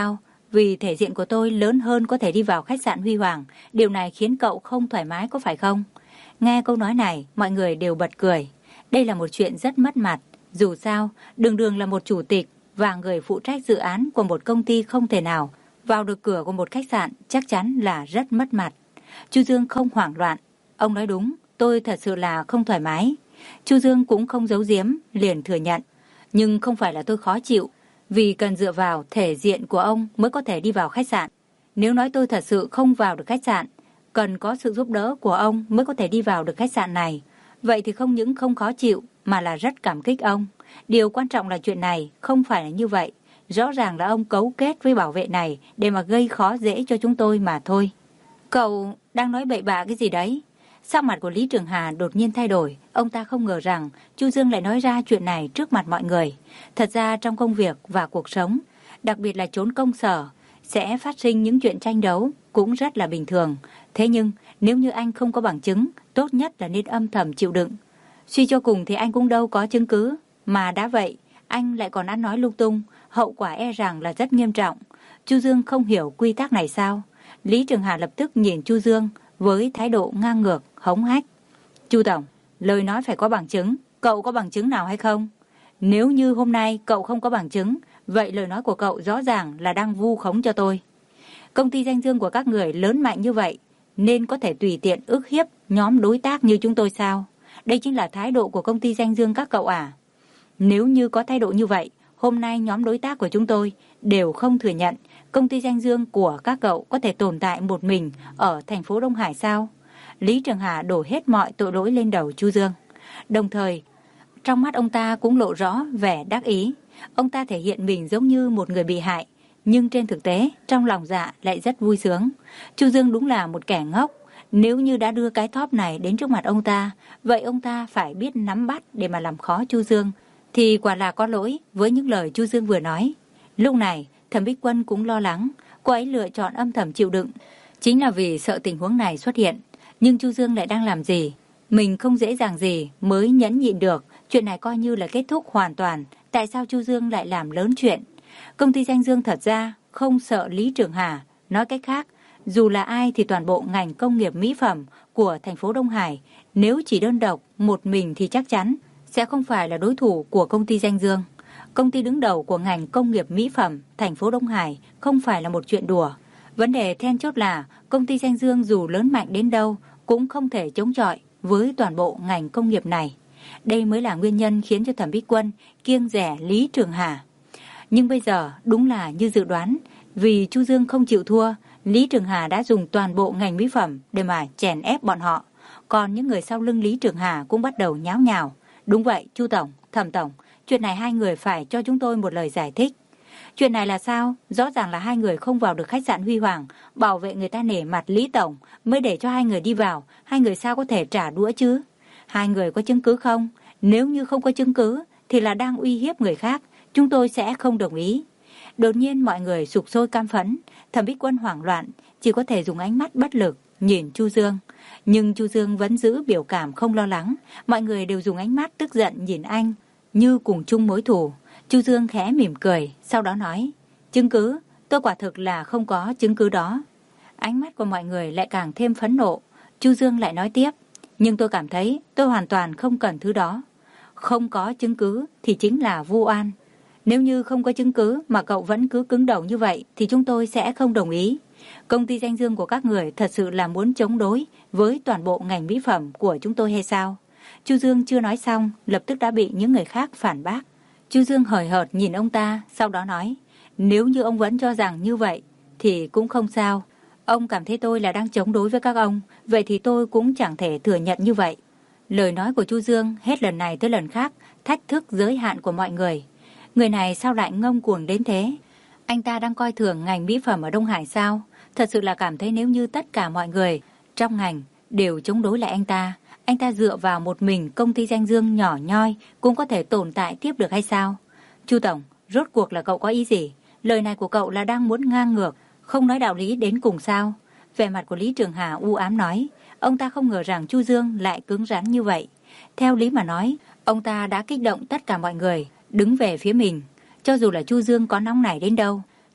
vì thể diện của tôi lớn hơn có thể đi vào khách sạn Huy Hoàng. Điều này khiến cậu không thoải mái có phải không? Nghe câu nói này, mọi người đều bật cười. Đây là một chuyện rất mất mặt. Dù sao, Đường Đường là một chủ tịch và người phụ trách dự án của một công ty, không thể nào vào được cửa của một khách sạn, chắc chắn là rất mất mặt. Chu Dương không hoảng loạn. Ông nói đúng, tôi thật sự là không thoải mái. Chu Dương cũng không giấu giếm, liền thừa nhận. Nhưng không phải là tôi khó chịu, vì cần dựa vào thể diện của ông mới có thể đi vào khách sạn. Nếu nói tôi thật sự không vào được khách sạn, cần có sự giúp đỡ của ông mới có thể đi vào được khách sạn này, vậy thì không những không khó chịu mà là rất cảm kích ông. Điều quan trọng là chuyện này không phải là như vậy. Rõ ràng là ông cấu kết với bảo vệ này để mà gây khó dễ cho chúng tôi mà thôi. Cậu đang nói bậy bạ cái gì đấy? Sắc mặt của Lý Trường Hà đột nhiên thay đổi. Ông ta không ngờ rằng Chu Dương lại nói ra chuyện này trước mặt mọi người. Thật ra trong công việc và cuộc sống, đặc biệt là chốn công sở, sẽ phát sinh những chuyện tranh đấu cũng rất là bình thường. Thế nhưng nếu như anh không có bằng chứng, tốt nhất là nên âm thầm chịu đựng. Suy cho cùng thì anh cũng đâu có chứng cứ. Mà đã vậy, anh lại còn ăn nói lung tung, hậu quả e rằng là rất nghiêm trọng. Chu Dương không hiểu quy tắc này sao? Lý Trường Hà lập tức nhìn Chu Dương với thái độ ngang ngược, hống hách. Chu Tổng, lời nói phải có bằng chứng. Cậu có bằng chứng nào hay không? Nếu như hôm nay cậu không có bằng chứng, vậy lời nói của cậu rõ ràng là đang vu khống cho tôi. Công ty danh dương của các người lớn mạnh như vậy, nên có thể tùy tiện ức hiếp nhóm đối tác như chúng tôi sao? Đây chính là thái độ của công ty danh dương các cậu à? Nếu như có thái độ như vậy, hôm nay nhóm đối tác của chúng tôi đều không thừa nhận công ty danh dương của các cậu có thể tồn tại một mình ở thành phố Đông Hải sao? Lý Trường Hà đổ hết mọi tội lỗi lên đầu Chu Dương. Đồng thời, trong mắt ông ta cũng lộ rõ vẻ đắc ý. Ông ta thể hiện mình giống như một người bị hại, nhưng trên thực tế, trong lòng dạ lại rất vui sướng. Chu Dương đúng là một kẻ ngốc. Nếu như đã đưa cái thóp này đến trước mặt ông ta, vậy ông ta phải biết nắm bắt để mà làm khó Chu Dương. Thì quả là có lỗi với những lời Chu Dương vừa nói. Lúc này, Thẩm Bích Quân cũng lo lắng. Cô ấy lựa chọn âm thầm chịu đựng, chính là vì sợ tình huống này xuất hiện. Nhưng Chu Dương lại đang làm gì? Mình không dễ dàng gì mới nhẫn nhịn được. Chuyện này coi như là kết thúc hoàn toàn. Tại sao Chu Dương lại làm lớn chuyện? Công ty danh dương thật ra không sợ Lý Trường Hà. Nói cách khác, dù là ai thì toàn bộ ngành công nghiệp mỹ phẩm của thành phố Đông Hải, nếu chỉ đơn độc một mình thì chắc chắn sẽ không phải là đối thủ của công ty danh dương. Công ty đứng đầu của ngành công nghiệp mỹ phẩm thành phố Đông Hải không phải là một chuyện đùa. Vấn đề then chốt là công ty danh dương dù lớn mạnh đến đâu cũng không thể chống chọi với toàn bộ ngành công nghiệp này. Đây mới là nguyên nhân khiến cho Thẩm Bích Quân kiêng dè Lý Trường Hà. Nhưng bây giờ đúng là như dự đoán, vì Chu Dương không chịu thua, Lý Trường Hà đã dùng toàn bộ ngành mỹ phẩm để mà chèn ép bọn họ. Còn những người sau lưng Lý Trường Hà cũng bắt đầu nháo nhào. Đúng vậy, Chu Tổng, Thẩm Tổng, chuyện này hai người phải cho chúng tôi một lời giải thích. Chuyện này là sao? Rõ ràng là hai người không vào được khách sạn Huy Hoàng, bảo vệ người ta nể mặt Lý Tổng mới để cho hai người đi vào. Hai người sao có thể trả đũa chứ? Hai người có chứng cứ không? Nếu như không có chứng cứ thì là đang uy hiếp người khác. Chúng tôi sẽ không đồng ý. Đột nhiên mọi người sục sôi cam phẫn. Thẩm Bích Quân hoảng loạn, chỉ có thể dùng ánh mắt bất lực nhìn Chu Dương. Nhưng Chu Dương vẫn giữ biểu cảm không lo lắng. Mọi người đều dùng ánh mắt tức giận nhìn anh, như cùng chung mối thù. Chu Dương khẽ mỉm cười, sau đó nói: chứng cứ? Tôi quả thực là không có chứng cứ đó. Ánh mắt của mọi người lại càng thêm phẫn nộ. Chu Dương lại nói tiếp: nhưng tôi cảm thấy tôi hoàn toàn không cần thứ đó. Không có chứng cứ thì chính là vu oan. Nếu như không có chứng cứ mà cậu vẫn cứ cứng đầu như vậy thì chúng tôi sẽ không đồng ý. Công ty danh dương của các người thật sự là muốn chống đối với toàn bộ ngành mỹ phẩm của chúng tôi hay sao? Chu Dương chưa nói xong, lập tức đã bị những người khác phản bác. Chu Dương hời hợt nhìn ông ta, sau đó nói: nếu như ông vẫn cho rằng như vậy thì cũng không sao. Ông cảm thấy tôi là đang chống đối với các ông, vậy thì tôi cũng chẳng thể thừa nhận như vậy. Lời nói của Chu Dương hết lần này tới lần khác thách thức giới hạn của mọi người. Người này sao lại ngông cuồng đến thế? Anh ta đang coi thường ngành mỹ phẩm ở Đông Hải sao? Thật sự là cảm thấy nếu như tất cả mọi người trong ngành đều chống đối lại anh ta, anh ta dựa vào một mình công ty danh dương nhỏ nhoi cũng có thể tồn tại tiếp được hay sao? Chu Tổng, rốt cuộc là cậu có ý gì? Lời này của cậu là đang muốn ngang ngược, không nói đạo lý đến cùng sao? Vẻ mặt của Lý Trường Hà u ám nói. Ông ta không ngờ rằng Chu Dương lại cứng rắn như vậy. Theo lý mà nói, ông ta đã kích động tất cả mọi người đứng về phía mình. Cho dù là Chu Dương có nóng nảy đến đâu,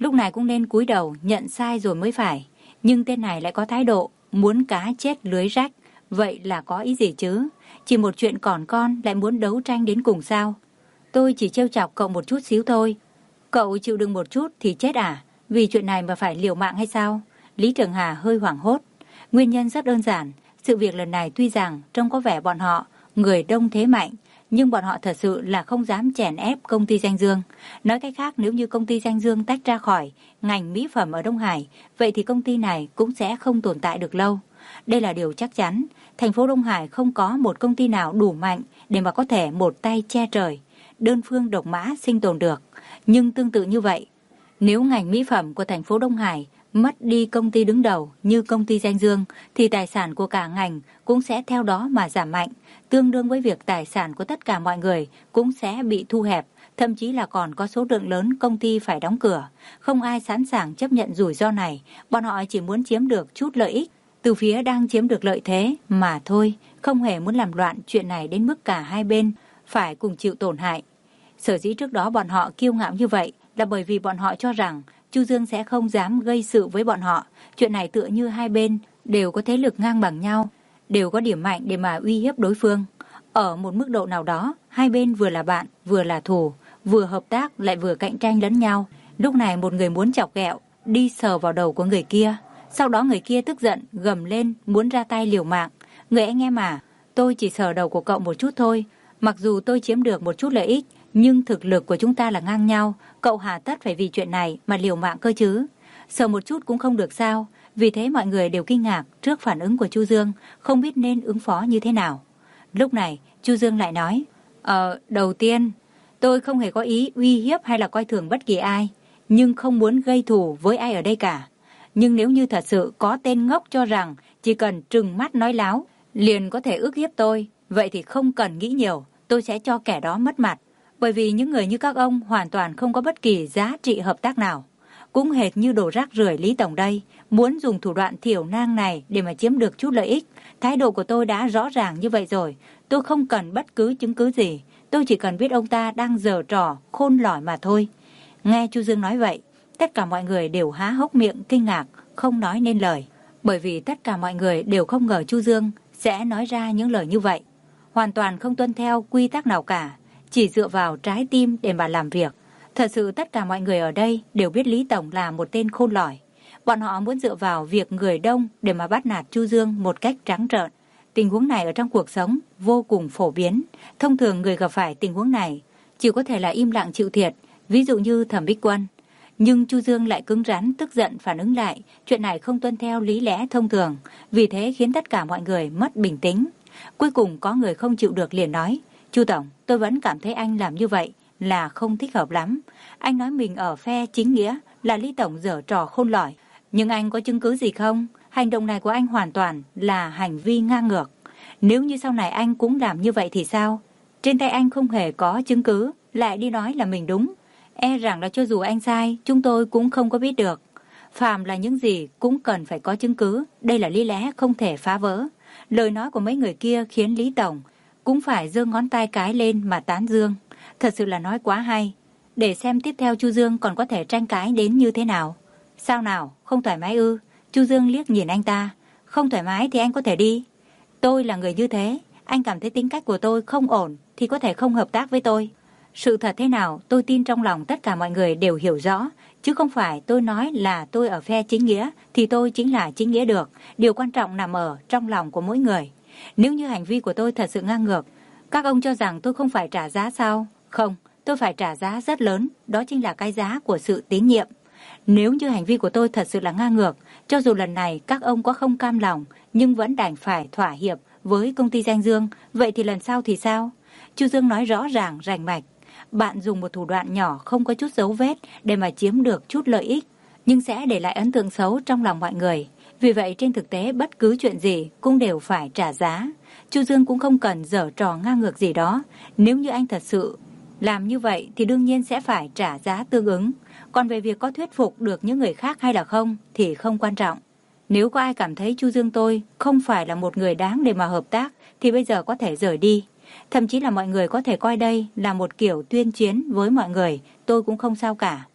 lúc này cũng nên cúi đầu nhận sai rồi mới phải. Nhưng tên này lại có thái độ muốn cá chết lưới rách. Vậy là có ý gì chứ? Chỉ một chuyện còn con lại muốn đấu tranh đến cùng sao? Tôi chỉ trêu chọc cậu một chút xíu thôi. Cậu chịu đựng một chút thì chết à? Vì chuyện này mà phải liều mạng hay sao? Lý Trường Hà hơi hoảng hốt. Nguyên nhân rất đơn giản. Sự việc lần này tuy rằng trông có vẻ bọn họ người đông thế mạnh, nhưng bọn họ thật sự là không dám chèn ép công ty Danh Dương. Nói cách khác, nếu như công ty Danh Dương tách ra khỏi ngành mỹ phẩm ở Đông Hải, vậy thì công ty này cũng sẽ không tồn tại được lâu. Đây là điều chắc chắn. Thành phố Đông Hải không có một công ty nào đủ mạnh để mà có thể một tay che trời, đơn phương độc mã sinh tồn được. Nhưng tương tự như vậy, nếu ngành mỹ phẩm của thành phố Đông Hải mất đi công ty đứng đầu như công ty Danh Dương, thì tài sản của cả ngành cũng sẽ theo đó mà giảm mạnh, tương đương với việc tài sản của tất cả mọi người cũng sẽ bị thu hẹp, thậm chí là còn có số lượng lớn công ty phải đóng cửa. Không ai sẵn sàng chấp nhận rủi ro này, bọn họ chỉ muốn chiếm được chút lợi ích từ phía đang chiếm được lợi thế mà thôi, không hề muốn làm loạn chuyện này đến mức cả hai bên phải cùng chịu tổn hại. Sở dĩ trước đó bọn họ kiêu ngạo như vậy là bởi vì bọn họ cho rằng Chu Dương sẽ không dám gây sự với bọn họ. Chuyện này tựa như hai bên đều có thế lực ngang bằng nhau, đều có điểm mạnh để mà uy hiếp đối phương. Ở một mức độ nào đó, hai bên vừa là bạn, vừa là thù, vừa hợp tác lại vừa cạnh tranh lẫn nhau. Lúc này một người muốn chọc ghẹo, đi sờ vào đầu của người kia. Sau đó người kia tức giận, gầm lên, muốn ra tay liều mạng. Người anh em à, tôi chỉ sờ đầu của cậu một chút thôi. Mặc dù tôi chiếm được một chút lợi ích, nhưng thực lực của chúng ta là ngang nhau. Cậu hà tất phải vì chuyện này mà liều mạng cơ chứ? Sờ một chút cũng không được sao? Vì thế mọi người đều kinh ngạc trước phản ứng của Chu Dương, không biết nên ứng phó như thế nào. Lúc này, Chu Dương lại nói, Ờ, đầu tiên, tôi không hề có ý uy hiếp hay là coi thường bất kỳ ai, nhưng không muốn gây thù với ai ở đây cả. Nhưng nếu như thật sự có tên ngốc cho rằng chỉ cần trừng mắt nói láo liền có thể ức hiếp tôi, vậy thì không cần nghĩ nhiều, tôi sẽ cho kẻ đó mất mặt. Bởi vì những người như các ông hoàn toàn không có bất kỳ giá trị hợp tác nào. Cũng hệt như đồ rác rưởi Lý Tổng đây, muốn dùng thủ đoạn thiểu năng này để mà chiếm được chút lợi ích. Thái độ của tôi đã rõ ràng như vậy rồi, tôi không cần bất cứ chứng cứ gì, tôi chỉ cần biết ông ta đang giở trò khôn lỏi mà thôi. Nghe Chu Dương nói vậy, tất cả mọi người đều há hốc miệng kinh ngạc, không nói nên lời. Bởi vì tất cả mọi người đều không ngờ Chu Dương sẽ nói ra những lời như vậy. Hoàn toàn không tuân theo quy tắc nào cả, chỉ dựa vào trái tim để mà làm việc. Thật sự tất cả mọi người ở đây đều biết Lý Tổng là một tên khôn lỏi. Bọn họ muốn dựa vào việc người đông để mà bắt nạt Chu Dương một cách trắng trợn. Tình huống này ở trong cuộc sống vô cùng phổ biến. Thông thường người gặp phải tình huống này chỉ có thể là im lặng chịu thiệt, ví dụ như Thẩm Bích Quân. Nhưng Chu Dương lại cứng rắn tức giận phản ứng lại, chuyện này không tuân theo lý lẽ thông thường, vì thế khiến tất cả mọi người mất bình tĩnh. Cuối cùng có người không chịu được liền nói, Chu Tổng, tôi vẫn cảm thấy anh làm như vậy là không thích hợp lắm. Anh nói mình ở phe chính nghĩa là Lý Tổng giở trò khôn lỏi, nhưng anh có chứng cứ gì không? Hành động này của anh hoàn toàn là hành vi ngang ngược. Nếu như sau này anh cũng làm như vậy thì sao? Trên tay anh không hề có chứng cứ, lại đi nói là mình đúng. E rằng là cho dù anh sai, chúng tôi cũng không có biết được. Phàm là những gì cũng cần phải có chứng cứ, đây là lý lẽ không thể phá vỡ. Lời nói của mấy người kia khiến Lý Tổng cũng phải giơ ngón tay cái lên mà tán dương. Thật sự là nói quá hay. Để xem tiếp theo Chu Dương còn có thể tranh cãi đến như thế nào. Sao nào, không thoải mái ư? Chu Dương liếc nhìn anh ta. Không thoải mái thì anh có thể đi. Tôi là người như thế, anh cảm thấy tính cách của tôi không ổn thì có thể không hợp tác với tôi. Sự thật thế nào tôi tin trong lòng tất cả mọi người đều hiểu rõ, chứ không phải tôi nói là tôi ở phe chính nghĩa thì tôi chính là chính nghĩa được. Điều quan trọng nằm ở trong lòng của mỗi người. Nếu như hành vi của tôi thật sự ngang ngược, các ông cho rằng tôi không phải trả giá sao? Không, tôi phải trả giá rất lớn, đó chính là cái giá của sự tín nhiệm. Nếu như hành vi của tôi thật sự là ngang ngược, cho dù lần này các ông có không cam lòng, nhưng vẫn đành phải thỏa hiệp với công ty Danh Dương, vậy thì lần sau thì sao? Chu Dương nói rõ ràng, rành mạch. Bạn dùng một thủ đoạn nhỏ không có chút dấu vết để mà chiếm được chút lợi ích, nhưng sẽ để lại ấn tượng xấu trong lòng mọi người. Vì vậy trên thực tế bất cứ chuyện gì cũng đều phải trả giá. Chu Dương cũng không cần giở trò ngang ngược gì đó. Nếu như anh thật sự làm như vậy thì đương nhiên sẽ phải trả giá tương ứng. Còn về việc có thuyết phục được những người khác hay là không thì không quan trọng. Nếu có ai cảm thấy Chu Dương tôi không phải là một người đáng để mà hợp tác thì bây giờ có thể rời đi. Thậm chí là mọi người có thể coi đây là một kiểu tuyên chiến với mọi người, tôi cũng không sao cả.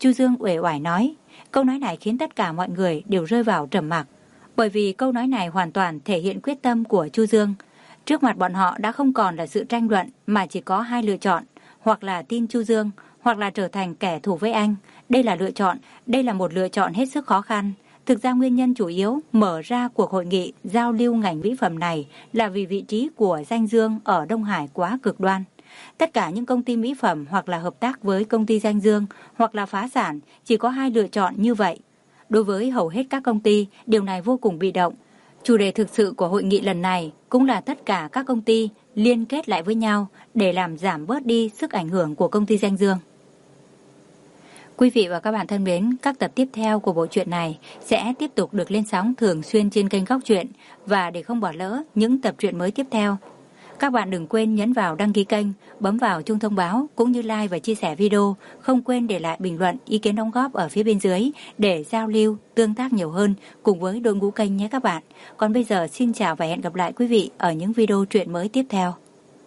Chu Dương uể oải nói. Câu nói này khiến tất cả mọi người đều rơi vào trầm mặc, bởi vì câu nói này hoàn toàn thể hiện quyết tâm của Chu Dương. Trước mặt bọn họ đã không còn là sự tranh luận, mà chỉ có hai lựa chọn, hoặc là tin Chu Dương, hoặc là trở thành kẻ thù với anh. Đây là lựa chọn, đây là một lựa chọn hết sức khó khăn. Thực ra nguyên nhân chủ yếu mở ra cuộc hội nghị giao lưu ngành mỹ phẩm này là vì vị trí của Danh Dương ở Đông Hải quá cực đoan. Tất cả những công ty mỹ phẩm hoặc là hợp tác với công ty Danh Dương hoặc là phá sản, chỉ có hai lựa chọn như vậy. Đối với hầu hết các công ty, điều này vô cùng bị động. Chủ đề thực sự của hội nghị lần này cũng là tất cả các công ty liên kết lại với nhau để làm giảm bớt đi sức ảnh hưởng của công ty Danh Dương. Quý vị và các bạn thân mến, các tập tiếp theo của bộ truyện này sẽ tiếp tục được lên sóng thường xuyên trên kênh Góc Truyện, và để không bỏ lỡ những tập truyện mới tiếp theo, các bạn đừng quên nhấn vào đăng ký kênh, bấm vào chuông thông báo cũng như like và chia sẻ video, không quên để lại bình luận, ý kiến đóng góp ở phía bên dưới để giao lưu, tương tác nhiều hơn cùng với đội ngũ kênh nhé các bạn. Còn bây giờ xin chào và hẹn gặp lại quý vị ở những video truyện mới tiếp theo.